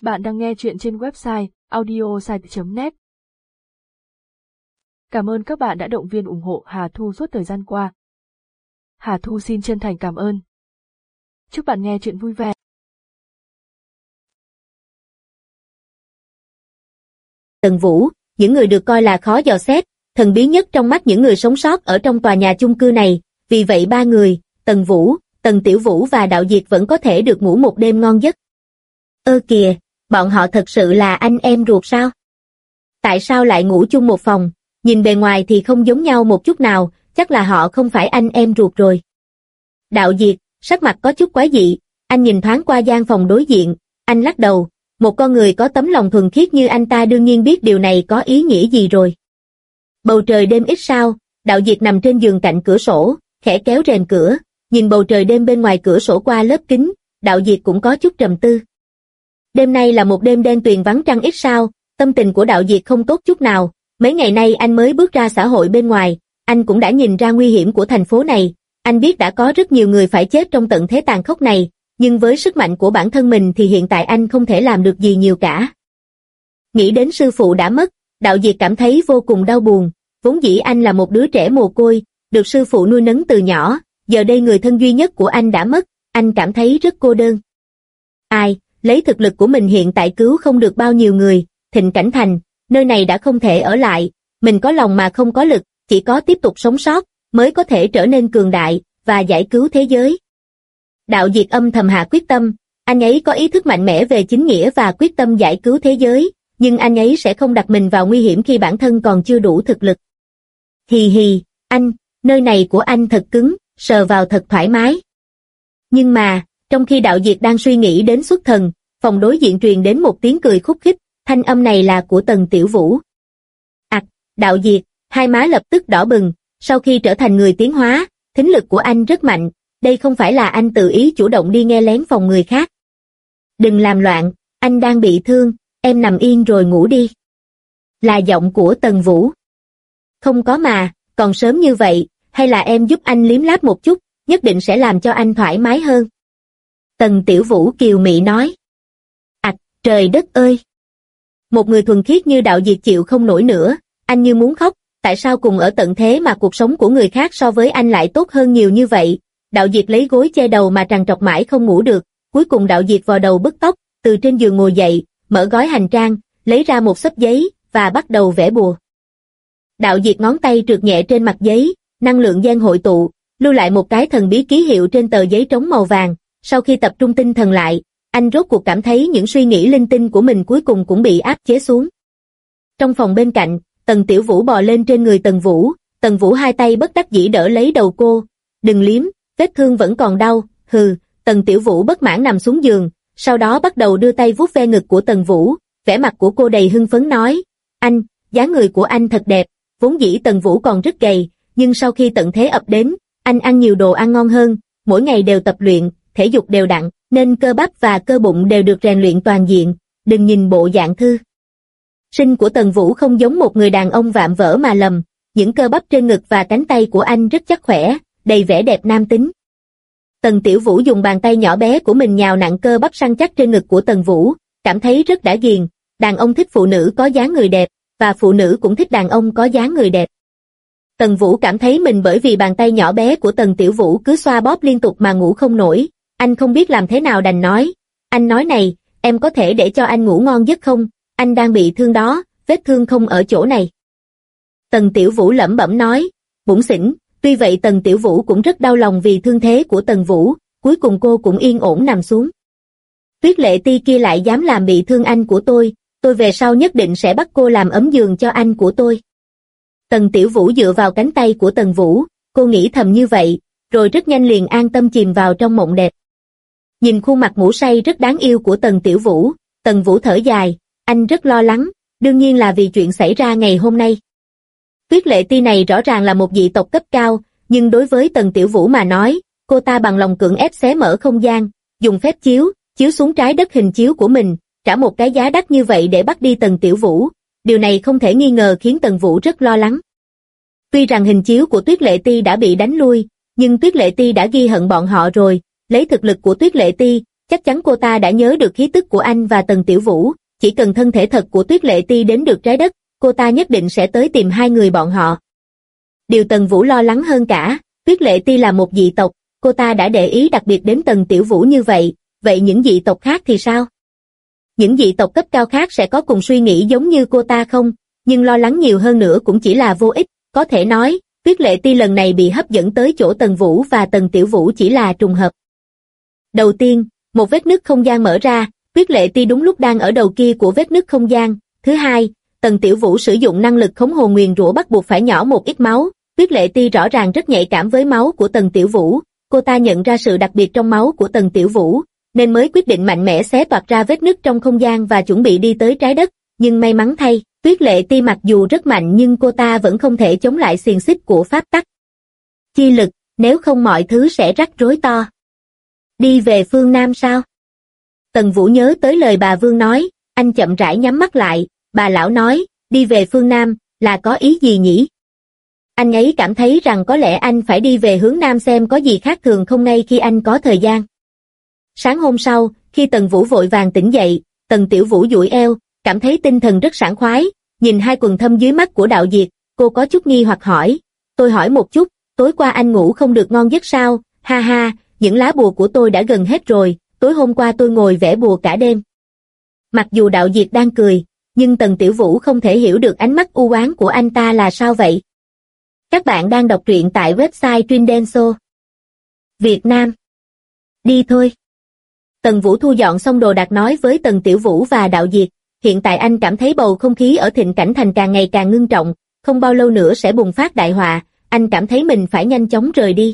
Bạn đang nghe chuyện trên website audiosite.net. Cảm ơn các bạn đã động viên ủng hộ Hà Thu suốt thời gian qua. Hà Thu xin chân thành cảm ơn. Chúc bạn nghe chuyện vui vẻ. Tần Vũ, những người được coi là khó dò xét, thần bí nhất trong mắt những người sống sót ở trong tòa nhà chung cư này, vì vậy ba người, Tần Vũ, Tần Tiểu Vũ và Đạo Diệt vẫn có thể được ngủ một đêm ngon giấc. Ơ kìa, bọn họ thật sự là anh em ruột sao? Tại sao lại ngủ chung một phòng? Nhìn bề ngoài thì không giống nhau một chút nào, chắc là họ không phải anh em ruột rồi. Đạo Diệt, sắc mặt có chút quái dị, anh nhìn thoáng qua gian phòng đối diện, anh lắc đầu, một con người có tấm lòng thuần khiết như anh ta đương nhiên biết điều này có ý nghĩa gì rồi. Bầu trời đêm ít sao, Đạo Diệt nằm trên giường cạnh cửa sổ, khẽ kéo rèm cửa, nhìn bầu trời đêm bên ngoài cửa sổ qua lớp kính, Đạo Diệt cũng có chút trầm tư. Đêm nay là một đêm đen tuyền vắng trăng ít sao, tâm tình của Đạo Diệt không tốt chút nào, mấy ngày nay anh mới bước ra xã hội bên ngoài, anh cũng đã nhìn ra nguy hiểm của thành phố này, anh biết đã có rất nhiều người phải chết trong tận thế tàn khốc này, nhưng với sức mạnh của bản thân mình thì hiện tại anh không thể làm được gì nhiều cả. Nghĩ đến sư phụ đã mất, Đạo Diệt cảm thấy vô cùng đau buồn, vốn dĩ anh là một đứa trẻ mồ côi, được sư phụ nuôi nấng từ nhỏ, giờ đây người thân duy nhất của anh đã mất, anh cảm thấy rất cô đơn. Ai, lấy thực lực của mình hiện tại cứu không được bao nhiêu người, Thịnh Cảnh Thành, nơi này đã không thể ở lại, mình có lòng mà không có lực, chỉ có tiếp tục sống sót, mới có thể trở nên cường đại, và giải cứu thế giới. Đạo Diệt âm thầm hạ quyết tâm, anh ấy có ý thức mạnh mẽ về chính nghĩa và quyết tâm giải cứu thế giới, nhưng anh ấy sẽ không đặt mình vào nguy hiểm khi bản thân còn chưa đủ thực lực. Hì hì, anh, nơi này của anh thật cứng, sờ vào thật thoải mái. Nhưng mà, trong khi Đạo Diệt đang suy nghĩ đến xuất thần, phòng đối diện truyền đến một tiếng cười khúc khích, thanh âm này là của Tần Tiểu Vũ. Đạo Diệt, hai má lập tức đỏ bừng, sau khi trở thành người tiến hóa, thính lực của anh rất mạnh, đây không phải là anh tự ý chủ động đi nghe lén phòng người khác. Đừng làm loạn, anh đang bị thương, em nằm yên rồi ngủ đi. Là giọng của Tần Vũ. Không có mà, còn sớm như vậy, hay là em giúp anh liếm láp một chút, nhất định sẽ làm cho anh thoải mái hơn. Tần Tiểu Vũ kiều mị nói. Trời đất ơi! Một người thuần khiết như Đạo Diệt chịu không nổi nữa, anh như muốn khóc, tại sao cùng ở tận thế mà cuộc sống của người khác so với anh lại tốt hơn nhiều như vậy? Đạo Diệt lấy gối che đầu mà trằn trọc mãi không ngủ được, cuối cùng Đạo Diệt vò đầu bứt tóc, từ trên giường ngồi dậy, mở gói hành trang, lấy ra một xấp giấy, và bắt đầu vẽ bùa. Đạo Diệt ngón tay trượt nhẹ trên mặt giấy, năng lượng gen hội tụ, lưu lại một cái thần bí ký hiệu trên tờ giấy trống màu vàng, sau khi tập trung tinh thần lại, anh rốt cuộc cảm thấy những suy nghĩ linh tinh của mình cuối cùng cũng bị áp chế xuống. Trong phòng bên cạnh, Tần Tiểu Vũ bò lên trên người Tần Vũ hai tay bất đắc dĩ đỡ lấy đầu cô, đừng liếm, vết thương vẫn còn đau, hừ, Tần Tiểu Vũ bất mãn nằm xuống giường, sau đó bắt đầu đưa tay vuốt ve ngực của Tần Vũ, vẻ mặt của cô đầy hưng phấn nói, anh, dáng người của anh thật đẹp, vốn dĩ Tần Vũ còn rất gầy, nhưng sau khi tận thế ập đến, anh ăn nhiều đồ ăn ngon hơn, mỗi ngày đều tập luyện, thể dục đều đặn, nên cơ bắp và cơ bụng đều được rèn luyện toàn diện, đừng nhìn bộ dạng thư sinh của Tần Vũ không giống một người đàn ông vạm vỡ mà lầm, những cơ bắp trên ngực và cánh tay của anh rất chắc khỏe, đầy vẻ đẹp nam tính. Tần Tiểu Vũ dùng bàn tay nhỏ bé của mình nhào nặn cơ bắp săn chắc trên ngực của Tần Vũ, cảm thấy rất đã ghiền, đàn ông thích phụ nữ có dáng người đẹp, và phụ nữ cũng thích đàn ông có dáng người đẹp. Tần Vũ cảm thấy mình bởi vì bàn tay nhỏ bé của Tần Tiểu Vũ cứ xoa bóp liên tục mà ngủ không nổi, anh không biết làm thế nào đành nói, anh nói này, em có thể để cho anh ngủ ngon giấc không, anh đang bị thương đó, vết thương không ở chỗ này. Tần Tiểu Vũ lẩm bẩm nói, bủn xỉn, tuy vậy Tần Tiểu Vũ cũng rất đau lòng vì thương thế của Tần Vũ, cuối cùng cô cũng yên ổn nằm xuống. Tuyết Lệ Ti kia lại dám làm bị thương anh của tôi về sau nhất định sẽ bắt cô làm ấm giường cho anh của tôi. Tần Tiểu Vũ dựa vào cánh tay của Tần Vũ, cô nghĩ thầm như vậy, rồi rất nhanh liền an tâm chìm vào trong mộng đẹp. Nhìn khuôn mặt ngủ say rất đáng yêu của Tần Tiểu Vũ, Tần Vũ thở dài, anh rất lo lắng, đương nhiên là vì chuyện xảy ra ngày hôm nay. Tuyết Lệ Ti này rõ ràng là một dị tộc cấp cao, nhưng đối với Tần Tiểu Vũ mà nói, cô ta bằng lòng cưỡng ép xé mở không gian, dùng phép chiếu xuống trái đất hình chiếu của mình, trả một cái giá đắt như vậy để bắt đi Tần Tiểu Vũ, điều này không thể nghi ngờ khiến Tần Vũ rất lo lắng. Tuy rằng hình chiếu của Tuyết Lệ Ti đã bị đánh lui, nhưng Tuyết Lệ Ti đã ghi hận bọn họ rồi, lấy thực lực của Tuyết Lệ Ti, chắc chắn cô ta đã nhớ được khí tức của anh và Tần Tiểu Vũ, chỉ cần thân thể thật của Tuyết Lệ Ti đến được trái đất, cô ta nhất định sẽ tới tìm hai người bọn họ. Điều Tần Vũ lo lắng hơn cả, Tuyết Lệ Ti là một dị tộc, cô ta đã để ý đặc biệt đến Tần Tiểu Vũ như vậy, vậy những dị tộc khác thì sao? Những dị tộc cấp cao khác sẽ có cùng suy nghĩ giống như cô ta không, nhưng lo lắng nhiều hơn nữa cũng chỉ là vô ích, có thể nói, Tuyết Lệ Ti lần này bị hấp dẫn tới chỗ Tần Vũ và Tần Tiểu Vũ chỉ là trùng hợp. Đầu tiên, một vết nứt không gian mở ra, Tuyết Lệ Ti đúng lúc đang ở đầu kia của vết nứt không gian. Thứ hai, Tần Tiểu Vũ sử dụng năng lực khống hồn nguyền rủa bắt buộc phải nhỏ một ít máu, Tuyết Lệ Ti rõ ràng rất nhạy cảm với máu của Tần Tiểu Vũ, cô ta nhận ra sự đặc biệt trong máu của Tần Tiểu Vũ, nên mới quyết định mạnh mẽ xé toạc ra vết nứt trong không gian và chuẩn bị đi tới trái đất, nhưng may mắn thay, Tuyết Lệ Ti mặc dù rất mạnh nhưng cô ta vẫn không thể chống lại xiềng xích của pháp tắc chi lực, nếu không mọi thứ sẽ rắc rối to. Đi về phương Nam sao? Tần Vũ nhớ tới lời bà Vương nói, anh chậm rãi nhắm mắt lại, bà lão nói, đi về phương Nam, là có ý gì nhỉ? Anh ấy cảm thấy rằng có lẽ anh phải đi về hướng Nam xem có gì khác thường không ngay khi anh có thời gian. Sáng hôm sau, khi Tần Vũ vội vàng tỉnh dậy, Tần Tiểu Vũ duỗi eo, cảm thấy tinh thần rất sảng khoái, nhìn hai quầng thâm dưới mắt của Đạo Diệt, cô có chút nghi hoặc hỏi, tôi hỏi một chút, tối qua anh ngủ không được ngon giấc sao? Ha ha, những lá bùa của tôi đã gần hết rồi, tối hôm qua tôi ngồi vẽ bùa cả đêm. Mặc dù Đạo Diệt đang cười, nhưng Tần Tiểu Vũ không thể hiểu được ánh mắt u oán của anh ta là sao vậy. Các bạn đang đọc truyện tại website Trindenso Việt Nam. Đi thôi. Tần Vũ thu dọn xong đồ đạc nói với Tần Tiểu Vũ và Đạo Diệt, hiện tại anh cảm thấy bầu không khí ở Thịnh Cảnh Thành càng ngày càng ngưng trọng, không bao lâu nữa sẽ bùng phát đại họa, anh cảm thấy mình phải nhanh chóng rời đi.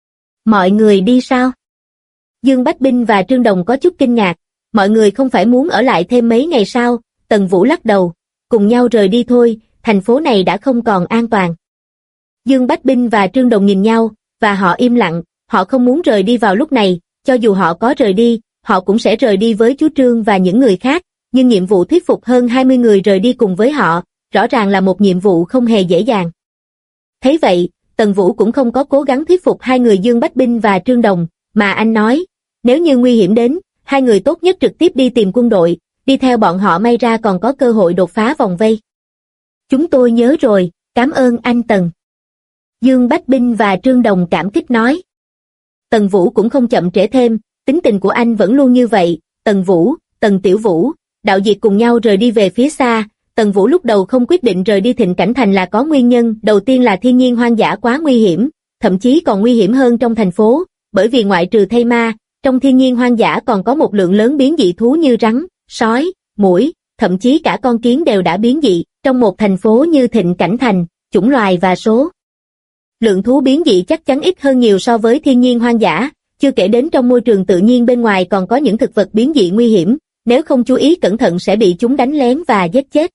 Mọi người đi sao? Dương Bách Binh và Trương Đồng có chút kinh ngạc, mọi người không phải muốn ở lại thêm mấy ngày sao? Tần Vũ lắc đầu, cùng nhau rời đi thôi, thành phố này đã không còn an toàn. Dương Bách Binh và Trương Đồng nhìn nhau, và họ im lặng, họ không muốn rời đi vào lúc này, cho dù họ có rời đi, họ cũng sẽ rời đi với chú Trương và những người khác, nhưng nhiệm vụ thuyết phục hơn 20 người rời đi cùng với họ, rõ ràng là một nhiệm vụ không hề dễ dàng. Thấy vậy, Tần Vũ cũng không có cố gắng thuyết phục hai người Dương Bách Binh và Trương Đồng, mà anh nói, nếu như nguy hiểm đến, hai người tốt nhất trực tiếp đi tìm quân đội, đi theo bọn họ may ra còn có cơ hội đột phá vòng vây. Chúng tôi nhớ rồi, cảm ơn anh Tần. Dương Bách Binh và Trương Đồng cảm kích nói. Tần Vũ cũng không chậm trễ thêm, tính tình của anh vẫn luôn như vậy, Tần Vũ, Tần Tiểu Vũ, Đạo Diệt cùng nhau rời đi về phía xa. Tần Vũ lúc đầu không quyết định rời đi Thịnh Cảnh Thành là có nguyên nhân, đầu tiên là thiên nhiên hoang dã quá nguy hiểm, thậm chí còn nguy hiểm hơn trong thành phố, bởi vì ngoại trừ thây ma, trong thiên nhiên hoang dã còn có một lượng lớn biến dị thú như rắn, sói, muỗi, thậm chí cả con kiến đều đã biến dị, trong một thành phố như Thịnh Cảnh Thành, chủng loài và số lượng thú biến dị chắc chắn ít hơn nhiều so với thiên nhiên hoang dã, chưa kể đến trong môi trường tự nhiên bên ngoài còn có những thực vật biến dị nguy hiểm, nếu không chú ý cẩn thận sẽ bị chúng đánh lén và giết chết.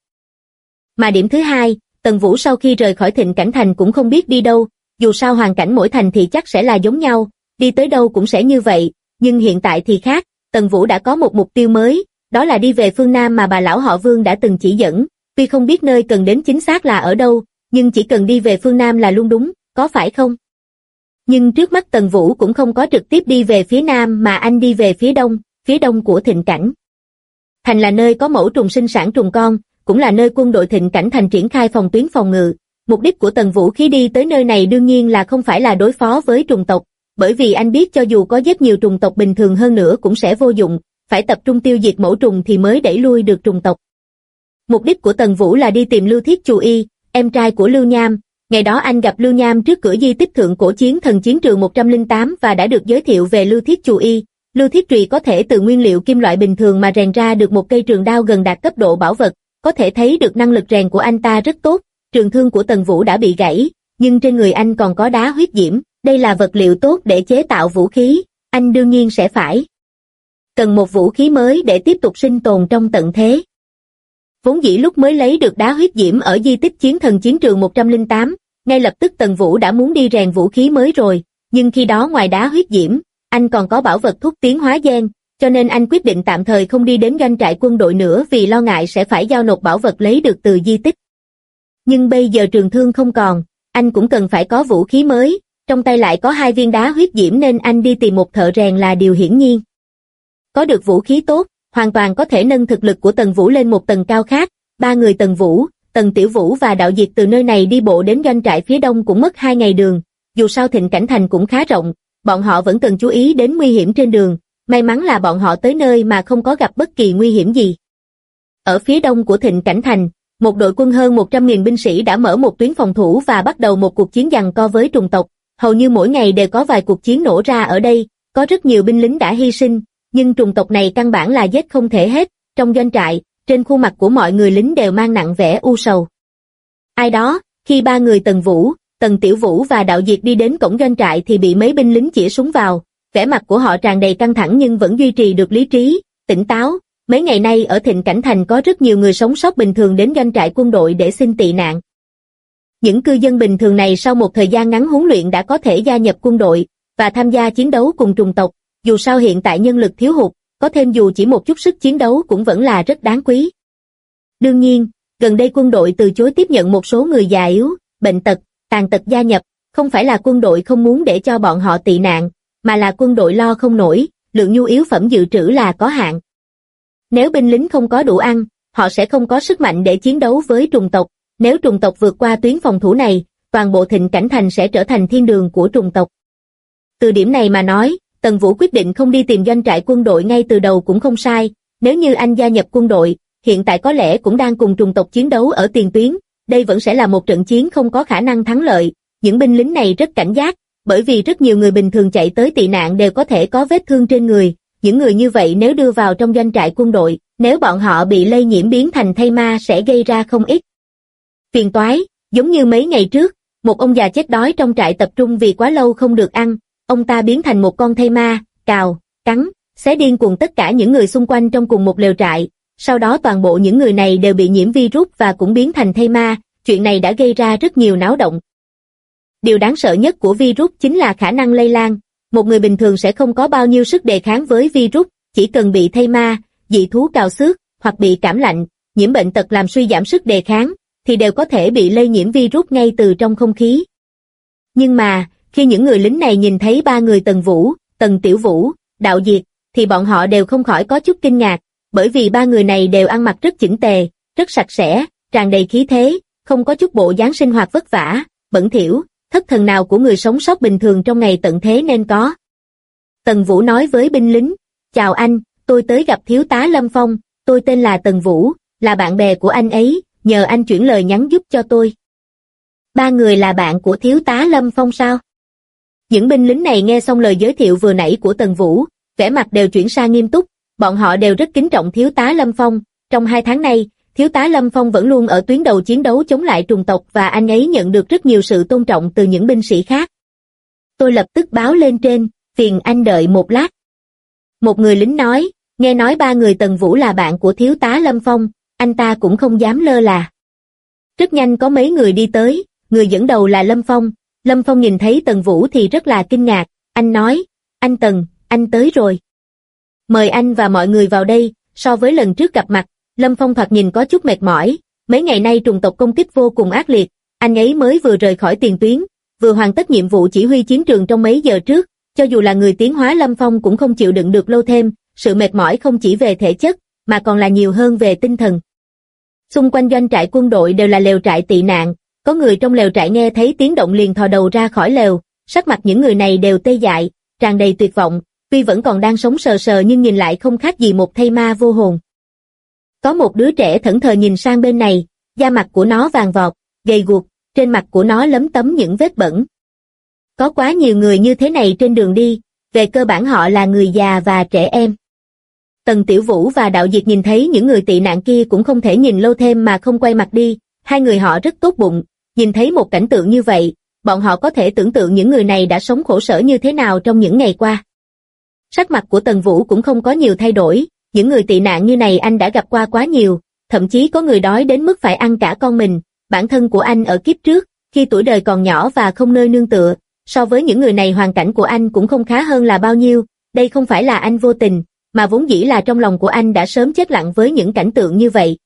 Mà điểm thứ hai, Tần Vũ sau khi rời khỏi Thịnh Cảnh Thành cũng không biết đi đâu, dù sao hoàn cảnh mỗi thành thì chắc sẽ là giống nhau, đi tới đâu cũng sẽ như vậy, nhưng hiện tại thì khác, Tần Vũ đã có một mục tiêu mới, đó là đi về phương Nam mà bà lão họ Vương đã từng chỉ dẫn, tuy không biết nơi cần đến chính xác là ở đâu, nhưng chỉ cần đi về phương Nam là luôn đúng, có phải không? Nhưng trước mắt Tần Vũ cũng không có trực tiếp đi về phía Nam mà anh đi về phía đông của Thịnh Cảnh Thành là nơi có mẫu trùng sinh sản trùng con, cũng là nơi quân đội Thịnh Cảnh Thành triển khai phòng tuyến phòng ngự. Mục đích của Tần Vũ khi đi tới nơi này đương nhiên là không phải là đối phó với trùng tộc, bởi vì anh biết cho dù có giết nhiều trùng tộc bình thường hơn nữa cũng sẽ vô dụng, phải tập trung tiêu diệt mẫu trùng thì mới đẩy lui được trùng tộc. Mục đích của Tần Vũ là đi tìm Lưu Thiết Chù Y, em trai của Lưu Nham. Ngày đó anh gặp Lưu Nham trước cửa di tích thượng cổ chiến thần chiến trường 108 và đã được giới thiệu về Lưu Thiết Chù Y. Lưu Thiết Trùy có thể từ nguyên liệu kim loại bình thường mà rèn ra được một cây trường đao gần đạt cấp độ bảo vật, có thể thấy được năng lực rèn của anh ta rất tốt. Trường thương của Tần Vũ đã bị gãy, nhưng trên người anh còn có đá huyết diễm, đây là vật liệu tốt để chế tạo vũ khí, anh đương nhiên sẽ phải cần một vũ khí mới để tiếp tục sinh tồn trong tận thế. Vốn dĩ lúc mới lấy được đá huyết diễm ở di tích chiến thần chiến trường 108, ngay lập tức Tần Vũ đã muốn đi rèn vũ khí mới rồi, nhưng khi đó ngoài đá huyết diễm, anh còn có bảo vật thuốc tiến hóa gen, cho nên anh quyết định tạm thời không đi đến doanh trại quân đội nữa vì lo ngại sẽ phải giao nộp bảo vật lấy được từ di tích. Nhưng bây giờ trường thương không còn, anh cũng cần phải có vũ khí mới, trong tay lại có 2 viên đá huyết diễm nên anh đi tìm một thợ rèn là điều hiển nhiên. có được vũ khí tốt, hoàn toàn có thể nâng thực lực của Tần Vũ lên một tầng cao khác. Ba người Tần Vũ, Tần Tiểu Vũ và Đạo Diệt từ nơi này đi bộ đến doanh trại phía đông cũng mất 2 ngày đường, dù sao Thịnh Cảnh Thành cũng khá rộng, bọn họ vẫn cần chú ý đến nguy hiểm trên đường, may mắn là bọn họ tới nơi mà không có gặp bất kỳ nguy hiểm gì. Ở phía đông của Thịnh Cảnh Thành, một đội quân hơn 100.000 binh sĩ đã mở một tuyến phòng thủ và bắt đầu một cuộc chiến giằng co với trùng tộc, hầu như mỗi ngày đều có vài cuộc chiến nổ ra ở đây, có rất nhiều binh lính đã hy sinh, nhưng trùng tộc này căn bản là giết không thể hết. Trong doanh trại, trên khuôn mặt của mọi người lính đều mang nặng vẻ u sầu. Ai đó, khi ba người Tần Vũ, Tần Tiểu Vũ và Đạo Diệt đi đến cổng doanh trại thì bị mấy binh lính chĩa súng vào, vẻ mặt của họ tràn đầy căng thẳng nhưng vẫn duy trì được lý trí, tỉnh táo. Mấy ngày nay ở Thịnh Cảnh Thành có rất nhiều người sống sót bình thường đến doanh trại quân đội để xin tị nạn. Những cư dân bình thường này sau một thời gian ngắn huấn luyện đã có thể gia nhập quân đội và tham gia chiến đấu cùng trùng tộc, dù sao hiện tại nhân lực thiếu hụt, có thêm dù chỉ một chút sức chiến đấu cũng vẫn là rất đáng quý. Đương nhiên, gần đây quân đội từ chối tiếp nhận một số người già yếu, bệnh tật, tàn tật gia nhập, không phải là quân đội không muốn để cho bọn họ tị nạn, mà là quân đội lo không nổi, lượng nhu yếu phẩm dự trữ là có hạn. Nếu binh lính không có đủ ăn, họ sẽ không có sức mạnh để chiến đấu với trùng tộc, nếu trùng tộc vượt qua tuyến phòng thủ này, toàn bộ Thịnh Cảnh Thành sẽ trở thành thiên đường của trùng tộc. Từ điểm này mà nói, Tần Vũ quyết định không đi tìm doanh trại quân đội ngay từ đầu cũng không sai, nếu như anh gia nhập quân đội, hiện tại có lẽ cũng đang cùng trùng tộc chiến đấu ở tiền tuyến, đây vẫn sẽ là một trận chiến không có khả năng thắng lợi. Những binh lính này rất cảnh giác, bởi vì rất nhiều người bình thường chạy tới tị nạn đều có thể có vết thương trên người, những người như vậy nếu đưa vào trong doanh trại quân đội, nếu bọn họ bị lây nhiễm biến thành thây ma sẽ gây ra không ít phiền toái. Giống như mấy ngày trước, một ông già chết đói trong trại tập trung vì quá lâu không được ăn, ông ta biến thành một con thây ma, cào, cắn, xé điên cuồng tất cả những người xung quanh trong cùng một lều trại, sau đó toàn bộ những người này đều bị nhiễm virus và cũng biến thành thây ma, chuyện này đã gây ra rất nhiều náo động. Điều đáng sợ nhất của virus chính là khả năng lây lan, một người bình thường sẽ không có bao nhiêu sức đề kháng với virus, chỉ cần bị thây ma, dị thú cào xước, hoặc bị cảm lạnh, nhiễm bệnh tật làm suy giảm sức đề kháng, thì đều có thể bị lây nhiễm virus ngay từ trong không khí. Nhưng mà, khi những người lính này nhìn thấy ba người Tần Vũ, Tần Tiểu Vũ, Đạo Diệt, thì bọn họ đều không khỏi có chút kinh ngạc, bởi vì ba người này đều ăn mặc rất chỉnh tề, rất sạch sẽ, tràn đầy khí thế, không có chút bộ dáng sinh hoạt vất vả, bẩn thỉu, thất thần nào của người sống sót bình thường trong ngày tận thế nên có. Tần Vũ nói với binh lính, chào anh, tôi tới gặp thiếu tá Lâm Phong, tôi tên là Tần Vũ, là bạn bè của anh ấy, nhờ anh chuyển lời nhắn giúp cho tôi. Ba người là bạn của thiếu tá Lâm Phong sao? Những binh lính này nghe xong lời giới thiệu vừa nãy của Tần Vũ, vẻ mặt đều chuyển sang nghiêm túc, bọn họ đều rất kính trọng thiếu tá Lâm Phong. Trong 2 tháng nay, thiếu tá Lâm Phong vẫn luôn ở tuyến đầu chiến đấu chống lại trùng tộc và anh ấy nhận được rất nhiều sự tôn trọng từ những binh sĩ khác. Tôi lập tức báo lên trên, phiền anh đợi một lát. Một người lính nói, nghe nói ba người Tần Vũ là bạn của thiếu tá Lâm Phong, anh ta cũng không dám lơ là. Rất nhanh có mấy người đi tới, người dẫn đầu là Lâm Phong. Lâm Phong nhìn thấy Tần Vũ thì rất là kinh ngạc, anh nói, anh Tần, anh tới rồi. Mời anh và mọi người vào đây. So với lần trước gặp mặt, Lâm Phong thoạt nhìn có chút mệt mỏi, mấy ngày nay trùng tộc công kích vô cùng ác liệt, anh ấy mới vừa rời khỏi tiền tuyến, vừa hoàn tất nhiệm vụ chỉ huy chiến trường trong mấy giờ trước, cho dù là người tiến hóa Lâm Phong cũng không chịu đựng được lâu thêm, sự mệt mỏi không chỉ về thể chất, mà còn là nhiều hơn về tinh thần. Xung quanh doanh trại quân đội đều là lều trại tị nạn, có người trong lều trại nghe thấy tiếng động liền thò đầu ra khỏi lều, sắc mặt những người này đều tê dại, tràn đầy tuyệt vọng, tuy vẫn còn đang sống sờ sờ nhưng nhìn lại không khác gì một thây ma vô hồn. Có một đứa trẻ thẫn thờ nhìn sang bên này, da mặt của nó vàng vọt, gầy guộc, trên mặt của nó lấm tấm những vết bẩn. Có quá nhiều người như thế này trên đường đi, về cơ bản họ là người già và trẻ em. Tần Tiểu Vũ và Đạo Diệt nhìn thấy những người tị nạn kia cũng không thể nhìn lâu thêm mà không quay mặt đi, hai người họ rất tốt bụng, nhìn thấy một cảnh tượng như vậy, bọn họ có thể tưởng tượng những người này đã sống khổ sở như thế nào trong những ngày qua. Sắc mặt của Tần Vũ cũng không có nhiều thay đổi, những người tị nạn như này anh đã gặp qua quá nhiều, thậm chí có người đói đến mức phải ăn cả con mình, bản thân của anh ở kiếp trước, khi tuổi đời còn nhỏ và không nơi nương tựa, so với những người này hoàn cảnh của anh cũng không khá hơn là bao nhiêu, đây không phải là anh vô tình, mà vốn dĩ là trong lòng của anh đã sớm chết lặng với những cảnh tượng như vậy.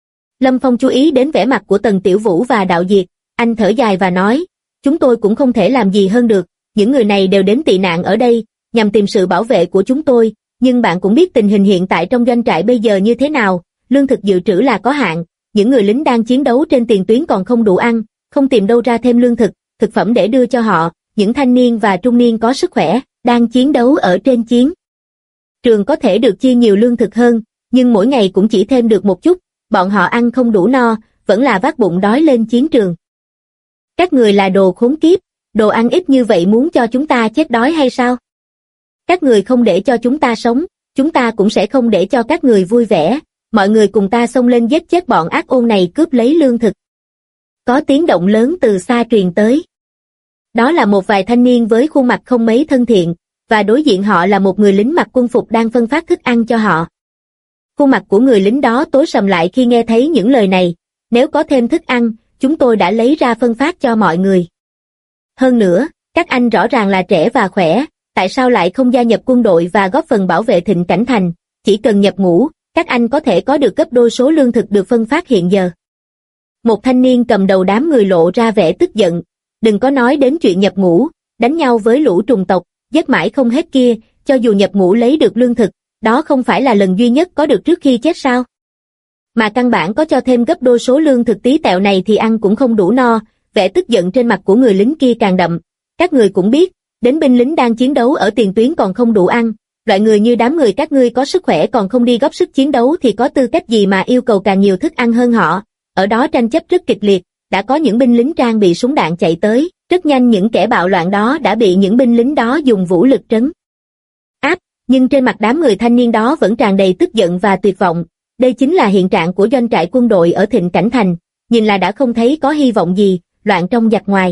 Lâm Phong chú ý đến vẻ mặt của Tần Tiểu Vũ và Đạo Diệt, anh thở dài và nói, chúng tôi cũng không thể làm gì hơn được, những người này đều đến tị nạn ở đây, nhằm tìm sự bảo vệ của chúng tôi, nhưng bạn cũng biết tình hình hiện tại trong doanh trại bây giờ như thế nào, lương thực dự trữ là có hạn, những người lính đang chiến đấu trên tiền tuyến còn không đủ ăn, không tìm đâu ra thêm lương thực, thực phẩm để đưa cho họ, những thanh niên và trung niên có sức khỏe, đang chiến đấu ở trên chiến trường có thể được chia nhiều lương thực hơn, nhưng mỗi ngày cũng chỉ thêm được một chút, bọn họ ăn không đủ no, vẫn là vác bụng đói lên chiến trường. Các người là đồ khốn kiếp, đồ ăn ít như vậy muốn cho chúng ta chết đói hay sao? Các người không để cho chúng ta sống, chúng ta cũng sẽ không để cho các người vui vẻ, mọi người cùng ta xông lên giết chết bọn ác ôn này cướp lấy lương thực. Có tiếng động lớn từ xa truyền tới. Đó là một vài thanh niên với khuôn mặt không mấy thân thiện, và đối diện họ là một người lính mặc quân phục đang phân phát thức ăn cho họ. Khuôn mặt của người lính đó tối sầm lại khi nghe thấy những lời này, nếu có thêm thức ăn, chúng tôi đã lấy ra phân phát cho mọi người. Hơn nữa, các anh rõ ràng là trẻ và khỏe, tại sao lại không gia nhập quân đội và góp phần bảo vệ Thịnh Cảnh Thành, chỉ cần nhập ngũ, các anh có thể có được gấp đôi số lương thực được phân phát hiện giờ. Một thanh niên cầm đầu đám người lộ ra vẻ tức giận, đừng có nói đến chuyện nhập ngũ, đánh nhau với lũ trùng tộc, giết mãi không hết kia, cho dù nhập ngũ lấy được lương thực, đó không phải là lần duy nhất có được trước khi chết sao? Mà căn bản có cho thêm gấp đôi số lương thực tí tẹo này thì ăn cũng không đủ no, vẻ tức giận trên mặt của người lính kia càng đậm. Các người cũng biết, đến binh lính đang chiến đấu ở tiền tuyến còn không đủ ăn, loại người như đám người các ngươi có sức khỏe còn không đi góp sức chiến đấu thì có tư cách gì mà yêu cầu càng nhiều thức ăn hơn họ. Ở đó tranh chấp rất kịch liệt, đã có những binh lính trang bị súng đạn chạy tới, rất nhanh những kẻ bạo loạn đó đã bị những binh lính đó dùng vũ lực trấn áp, nhưng trên mặt đám người thanh niên đó vẫn tràn đầy tức giận và tuyệt vọng. Đây chính là hiện trạng của doanh trại quân đội ở Thịnh Cảnh Thành, nhìn là đã không thấy có hy vọng gì, loạn trong giặc ngoài.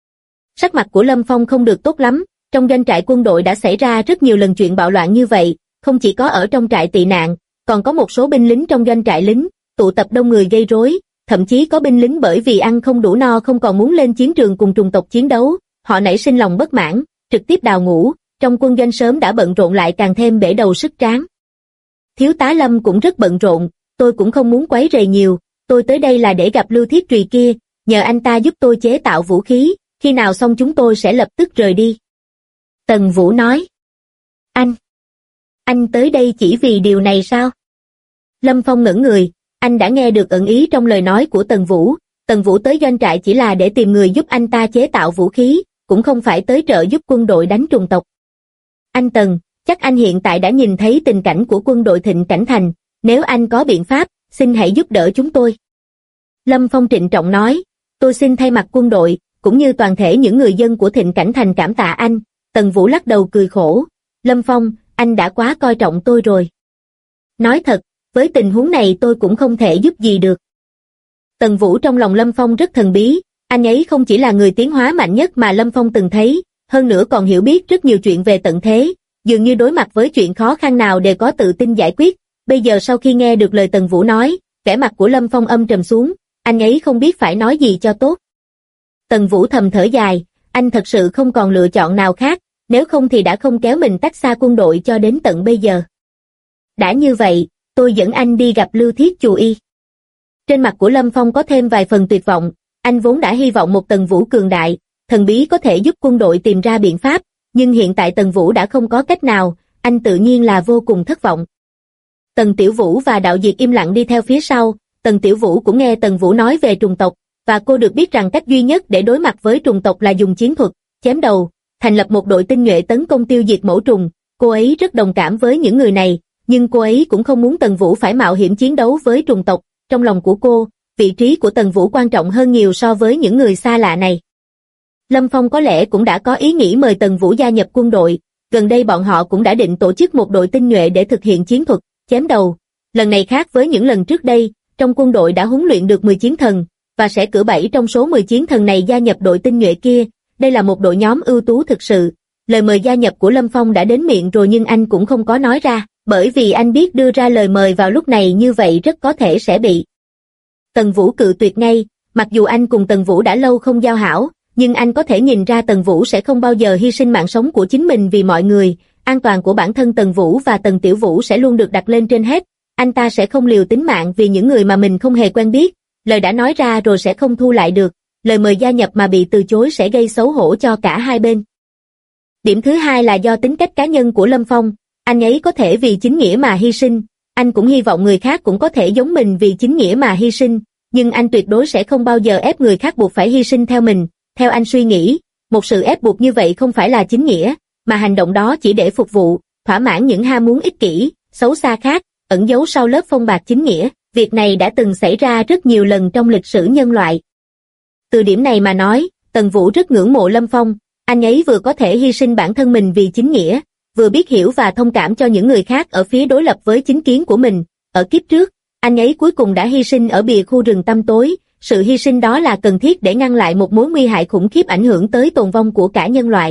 Sắc mặt của Lâm Phong không được tốt lắm, trong doanh trại quân đội đã xảy ra rất nhiều lần chuyện bạo loạn như vậy, không chỉ có ở trong trại tị nạn, còn có một số binh lính trong doanh trại lính, tụ tập đông người gây rối, thậm chí có binh lính bởi vì ăn không đủ no không còn muốn lên chiến trường cùng trùng tộc chiến đấu, họ nảy sinh lòng bất mãn, trực tiếp đào ngũ, trong quân doanh sớm đã bận rộn lại càng thêm bể đầu sức tráng. Thiếu tá Lâm cũng rất bận rộn, tôi cũng không muốn quấy rầy nhiều, tôi tới đây là để gặp Lưu Thiết Trùy kia, nhờ anh ta giúp tôi chế tạo vũ khí, khi nào xong chúng tôi sẽ lập tức rời đi. Tần Vũ nói. Anh tới đây chỉ vì điều này sao? Lâm Phong ngẩn người, anh đã nghe được ẩn ý trong lời nói của Tần Vũ tới doanh trại chỉ là để tìm người giúp anh ta chế tạo vũ khí, cũng không phải tới trợ giúp quân đội đánh trùng tộc. Anh Tần, chắc anh hiện tại đã nhìn thấy tình cảnh của quân đội Thịnh Cảnh Thành, nếu anh có biện pháp, xin hãy giúp đỡ chúng tôi. Lâm Phong trịnh trọng nói, tôi xin thay mặt quân đội, cũng như toàn thể những người dân của Thịnh Cảnh Thành cảm tạ anh. Tần Vũ lắc đầu cười khổ, Lâm Phong, anh đã quá coi trọng tôi rồi. Nói thật, với tình huống này tôi cũng không thể giúp gì được. Tần Vũ trong lòng Lâm Phong rất thần bí, anh ấy không chỉ là người tiến hóa mạnh nhất mà Lâm Phong từng thấy, hơn nữa còn hiểu biết rất nhiều chuyện về tận thế, dường như đối mặt với chuyện khó khăn nào đều có tự tin giải quyết. Bây giờ sau khi nghe được lời Tần Vũ nói, vẻ mặt của Lâm Phong âm trầm xuống, anh ấy không biết phải nói gì cho tốt. Tần Vũ thầm thở dài, anh thật sự không còn lựa chọn nào khác, nếu không thì đã không kéo mình tách xa quân đội cho đến tận bây giờ. Đã như vậy, tôi dẫn anh đi gặp Lưu Thiết Chù Y. Trên mặt của Lâm Phong có thêm vài phần tuyệt vọng, anh vốn đã hy vọng một Tần Vũ cường đại, thần bí có thể giúp quân đội tìm ra biện pháp, nhưng hiện tại Tần Vũ đã không có cách nào, anh tự nhiên là vô cùng thất vọng. Tần Tiểu Vũ và Đạo Diệt im lặng đi theo phía sau, Tần Tiểu Vũ cũng nghe Tần Vũ nói về trùng tộc, và cô được biết rằng cách duy nhất để đối mặt với trùng tộc là dùng chiến thuật, chém đầu, thành lập một đội tinh nhuệ tấn công tiêu diệt mẫu trùng. Cô ấy rất đồng cảm với những người này, nhưng cô ấy cũng không muốn Tần Vũ phải mạo hiểm chiến đấu với trùng tộc. Trong lòng của cô, vị trí của Tần Vũ quan trọng hơn nhiều so với những người xa lạ này. Lâm Phong có lẽ cũng đã có ý nghĩ mời Tần Vũ gia nhập quân đội, gần đây bọn họ cũng đã định tổ chức một đội tinh nhuệ để thực hiện chiến thuật, chém đầu. Lần này khác với những lần trước đây, trong quân đội đã huấn luyện được 10 chiến thần, và sẽ cử 7 trong số 10 chiến thần này gia nhập đội tinh nhuệ kia, đây là một đội nhóm ưu tú thực sự. Lời mời gia nhập của Lâm Phong đã đến miệng rồi nhưng anh cũng không có nói ra, bởi vì anh biết đưa ra lời mời vào lúc này như vậy rất có thể sẽ bị Tần Vũ cự tuyệt ngay. Mặc dù anh cùng Tần Vũ đã lâu không giao hảo, nhưng anh có thể nhìn ra Tần Vũ sẽ không bao giờ hy sinh mạng sống của chính mình vì mọi người, an toàn của bản thân Tần Vũ và Tần Tiểu Vũ sẽ luôn được đặt lên trên hết, anh ta sẽ không liều tính mạng vì những người mà mình không hề quen biết, lời đã nói ra rồi sẽ không thu lại được, lời mời gia nhập mà bị từ chối sẽ gây xấu hổ cho cả hai bên. Điểm thứ hai là do tính cách cá nhân của Lâm Phong, anh ấy có thể vì chính nghĩa mà hy sinh, anh cũng hy vọng người khác cũng có thể giống mình vì chính nghĩa mà hy sinh, nhưng anh tuyệt đối sẽ không bao giờ ép người khác buộc phải hy sinh theo mình. Theo anh suy nghĩ, một sự ép buộc như vậy không phải là chính nghĩa, mà hành động đó chỉ để phục vụ, thỏa mãn những ham muốn ích kỷ, xấu xa khác, ẩn giấu sau lớp phông bạt chính nghĩa. Việc này đã từng xảy ra rất nhiều lần trong lịch sử nhân loại. Từ điểm này mà nói, Tần Vũ rất ngưỡng mộ Lâm Phong, anh ấy vừa có thể hy sinh bản thân mình vì chính nghĩa, vừa biết hiểu và thông cảm cho những người khác ở phía đối lập với chính kiến của mình. Ở kiếp trước, anh ấy cuối cùng đã hy sinh ở bìa khu rừng tăm tối, sự hy sinh đó là cần thiết để ngăn lại một mối nguy hại khủng khiếp ảnh hưởng tới tồn vong của cả nhân loại.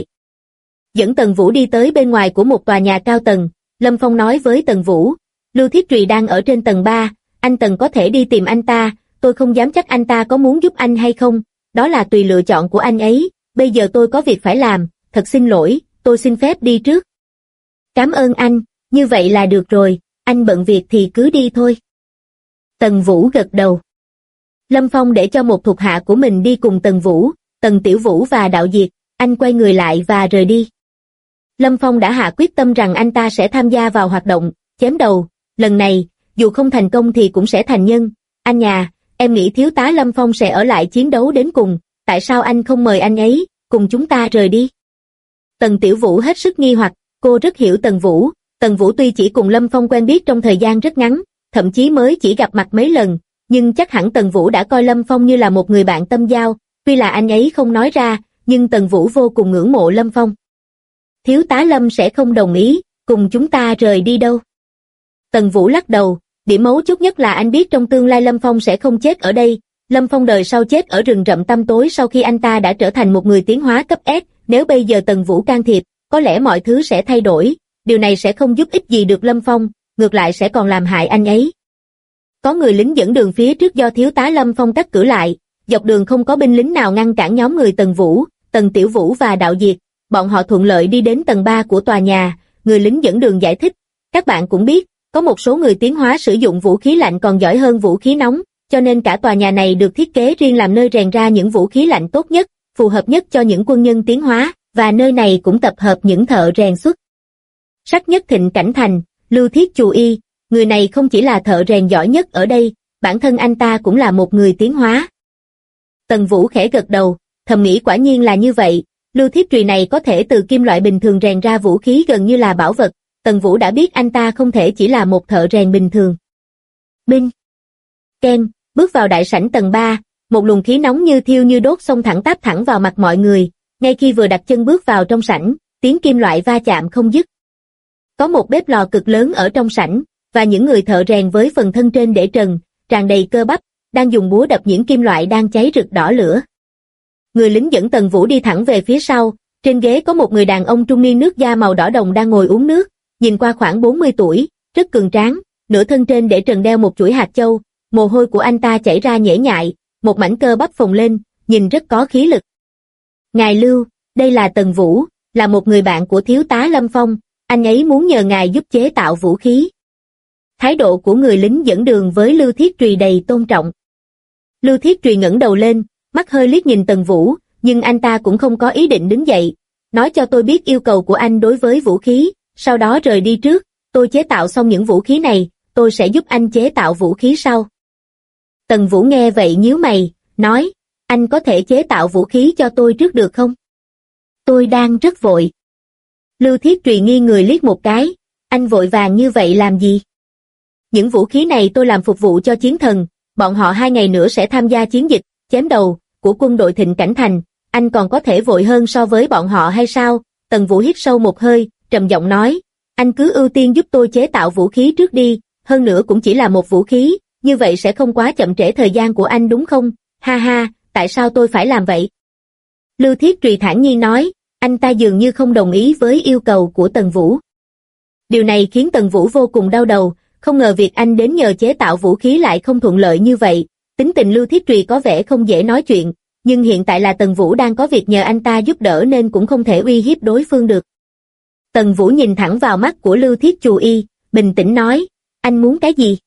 Dẫn Tần Vũ đi tới bên ngoài của một tòa nhà cao tầng, Lâm Phong nói với Tần Vũ, Lưu Thiết Trùy đang ở trên tầng 3, anh Tần có thể đi tìm anh ta, tôi không dám chắc anh ta có muốn giúp anh hay không, đó là tùy lựa chọn của anh ấy, bây giờ tôi có việc phải làm, thật xin lỗi, tôi xin phép đi trước. Cảm ơn anh, như vậy là được rồi, anh bận việc thì cứ đi thôi. Tần Vũ gật đầu. Lâm Phong để cho một thuộc hạ của mình đi cùng Tần Vũ, Tần Tiểu Vũ và Đạo Diệt, anh quay người lại và rời đi. Lâm Phong đã hạ quyết tâm rằng anh ta sẽ tham gia vào hoạt động chém đầu, lần này, dù không thành công thì cũng sẽ thành nhân. Anh nhà, em nghĩ thiếu tá Lâm Phong sẽ ở lại chiến đấu đến cùng, tại sao anh không mời anh ấy, cùng chúng ta rời đi? Tần Tiểu Vũ hết sức nghi hoặc, cô rất hiểu Tần Vũ tuy chỉ cùng Lâm Phong quen biết trong thời gian rất ngắn, thậm chí mới chỉ gặp mặt mấy lần, nhưng chắc hẳn Tần Vũ đã coi Lâm Phong như là một người bạn tâm giao, tuy là anh ấy không nói ra, nhưng Tần Vũ vô cùng ngưỡng mộ Lâm Phong. Thiếu tá Lâm sẽ không đồng ý, cùng chúng ta rời đi đâu. Tần Vũ lắc đầu, điểm mấu chốt nhất là anh biết trong tương lai Lâm Phong sẽ không chết ở đây, Lâm Phong đời sau chết ở rừng rậm tăm tối sau khi anh ta đã trở thành một người tiến hóa cấp S, nếu bây giờ Tần Vũ can thiệp, có lẽ mọi thứ sẽ thay đổi, điều này sẽ không giúp ích gì được Lâm Phong, ngược lại sẽ còn làm hại anh ấy. Có người lính dẫn đường phía trước do thiếu tá Lâm Phong cắt cử lại, dọc đường không có binh lính nào ngăn cản nhóm người Tần Vũ, Tần Tiểu Vũ và Đạo Diệt, bọn họ thuận lợi đi đến tầng 3 của tòa nhà, người lính dẫn đường giải thích, các bạn cũng biết, có một số người tiến hóa sử dụng vũ khí lạnh còn giỏi hơn vũ khí nóng, cho nên cả tòa nhà này được thiết kế riêng làm nơi rèn ra những vũ khí lạnh tốt nhất, phù hợp nhất cho những quân nhân tiến hóa, và nơi này cũng tập hợp những thợ rèn xuất sắc nhất Thịnh Cảnh Thành. Lưu Thiết Chù Y, người này không chỉ là thợ rèn giỏi nhất ở đây, bản thân anh ta cũng là một người tiến hóa. Tần Vũ khẽ gật đầu, thầm nghĩ quả nhiên là như vậy, Lưu Thiết Trùy này có thể từ kim loại bình thường rèn ra vũ khí gần như là bảo vật, Tần Vũ đã biết anh ta không thể chỉ là một thợ rèn bình thường. Binh! Ken, bước vào đại sảnh tầng 3, một luồng khí nóng như thiêu như đốt xông thẳng táp thẳng vào mặt mọi người, ngay khi vừa đặt chân bước vào trong sảnh, tiếng kim loại va chạm không dứt. Có một bếp lò cực lớn ở trong sảnh, và những người thợ rèn với phần thân trên để trần, tràn đầy cơ bắp, đang dùng búa đập những kim loại đang cháy rực đỏ lửa. Người lính dẫn Tần Vũ đi thẳng về phía sau, trên ghế có một người đàn ông trung niên nước da màu đỏ đồng đang ngồi uống nước, nhìn qua khoảng 40 tuổi, rất cường tráng, nửa thân trên để trần đeo một chuỗi hạt châu, mồ hôi của anh ta chảy ra nhễ nhại, một mảnh cơ bắp phồng lên, nhìn rất có khí lực. Ngài Lưu, đây là Tần Vũ, là một người bạn của thiếu tá Lâm Phong, anh ấy muốn nhờ ngài giúp chế tạo vũ khí. Thái độ của người lính dẫn đường với Lưu Thiết Trùy đầy tôn trọng. Lưu Thiết Trùy ngẩng đầu lên, mắt hơi liếc nhìn Tần Vũ, nhưng anh ta cũng không có ý định đứng dậy. Nói cho tôi biết yêu cầu của anh đối với vũ khí, sau đó rời đi trước, tôi chế tạo xong những vũ khí này, tôi sẽ giúp anh chế tạo vũ khí sau. Tần Vũ nghe vậy nhíu mày, nói, anh có thể chế tạo vũ khí cho tôi trước được không? Tôi đang rất vội. Lưu Thiết Trùy nghiêng người liếc một cái, anh vội vàng như vậy làm gì? Những vũ khí này tôi làm phục vụ cho chiến thần, bọn họ 2 ngày nữa sẽ tham gia chiến dịch chém đầu của quân đội Thịnh Cảnh Thành, anh còn có thể vội hơn so với bọn họ hay sao? Tần Vũ hít sâu một hơi, trầm giọng nói, anh cứ ưu tiên giúp tôi chế tạo vũ khí trước đi, hơn nữa cũng chỉ là một vũ khí, như vậy sẽ không quá chậm trễ thời gian của anh đúng không? Ha ha, tại sao tôi phải làm vậy? Lưu Thiết Trùy thản nhiên nói, anh ta dường như không đồng ý với yêu cầu của Tần Vũ. Điều này khiến Tần Vũ vô cùng đau đầu, không ngờ việc anh đến nhờ chế tạo vũ khí lại không thuận lợi như vậy. Tính tình Lưu Thiết Trùy có vẻ không dễ nói chuyện, nhưng hiện tại là Tần Vũ đang có việc nhờ anh ta giúp đỡ nên cũng không thể uy hiếp đối phương được. Tần Vũ nhìn thẳng vào mắt của Lưu Thiết Chù Y, bình tĩnh nói, anh muốn cái gì?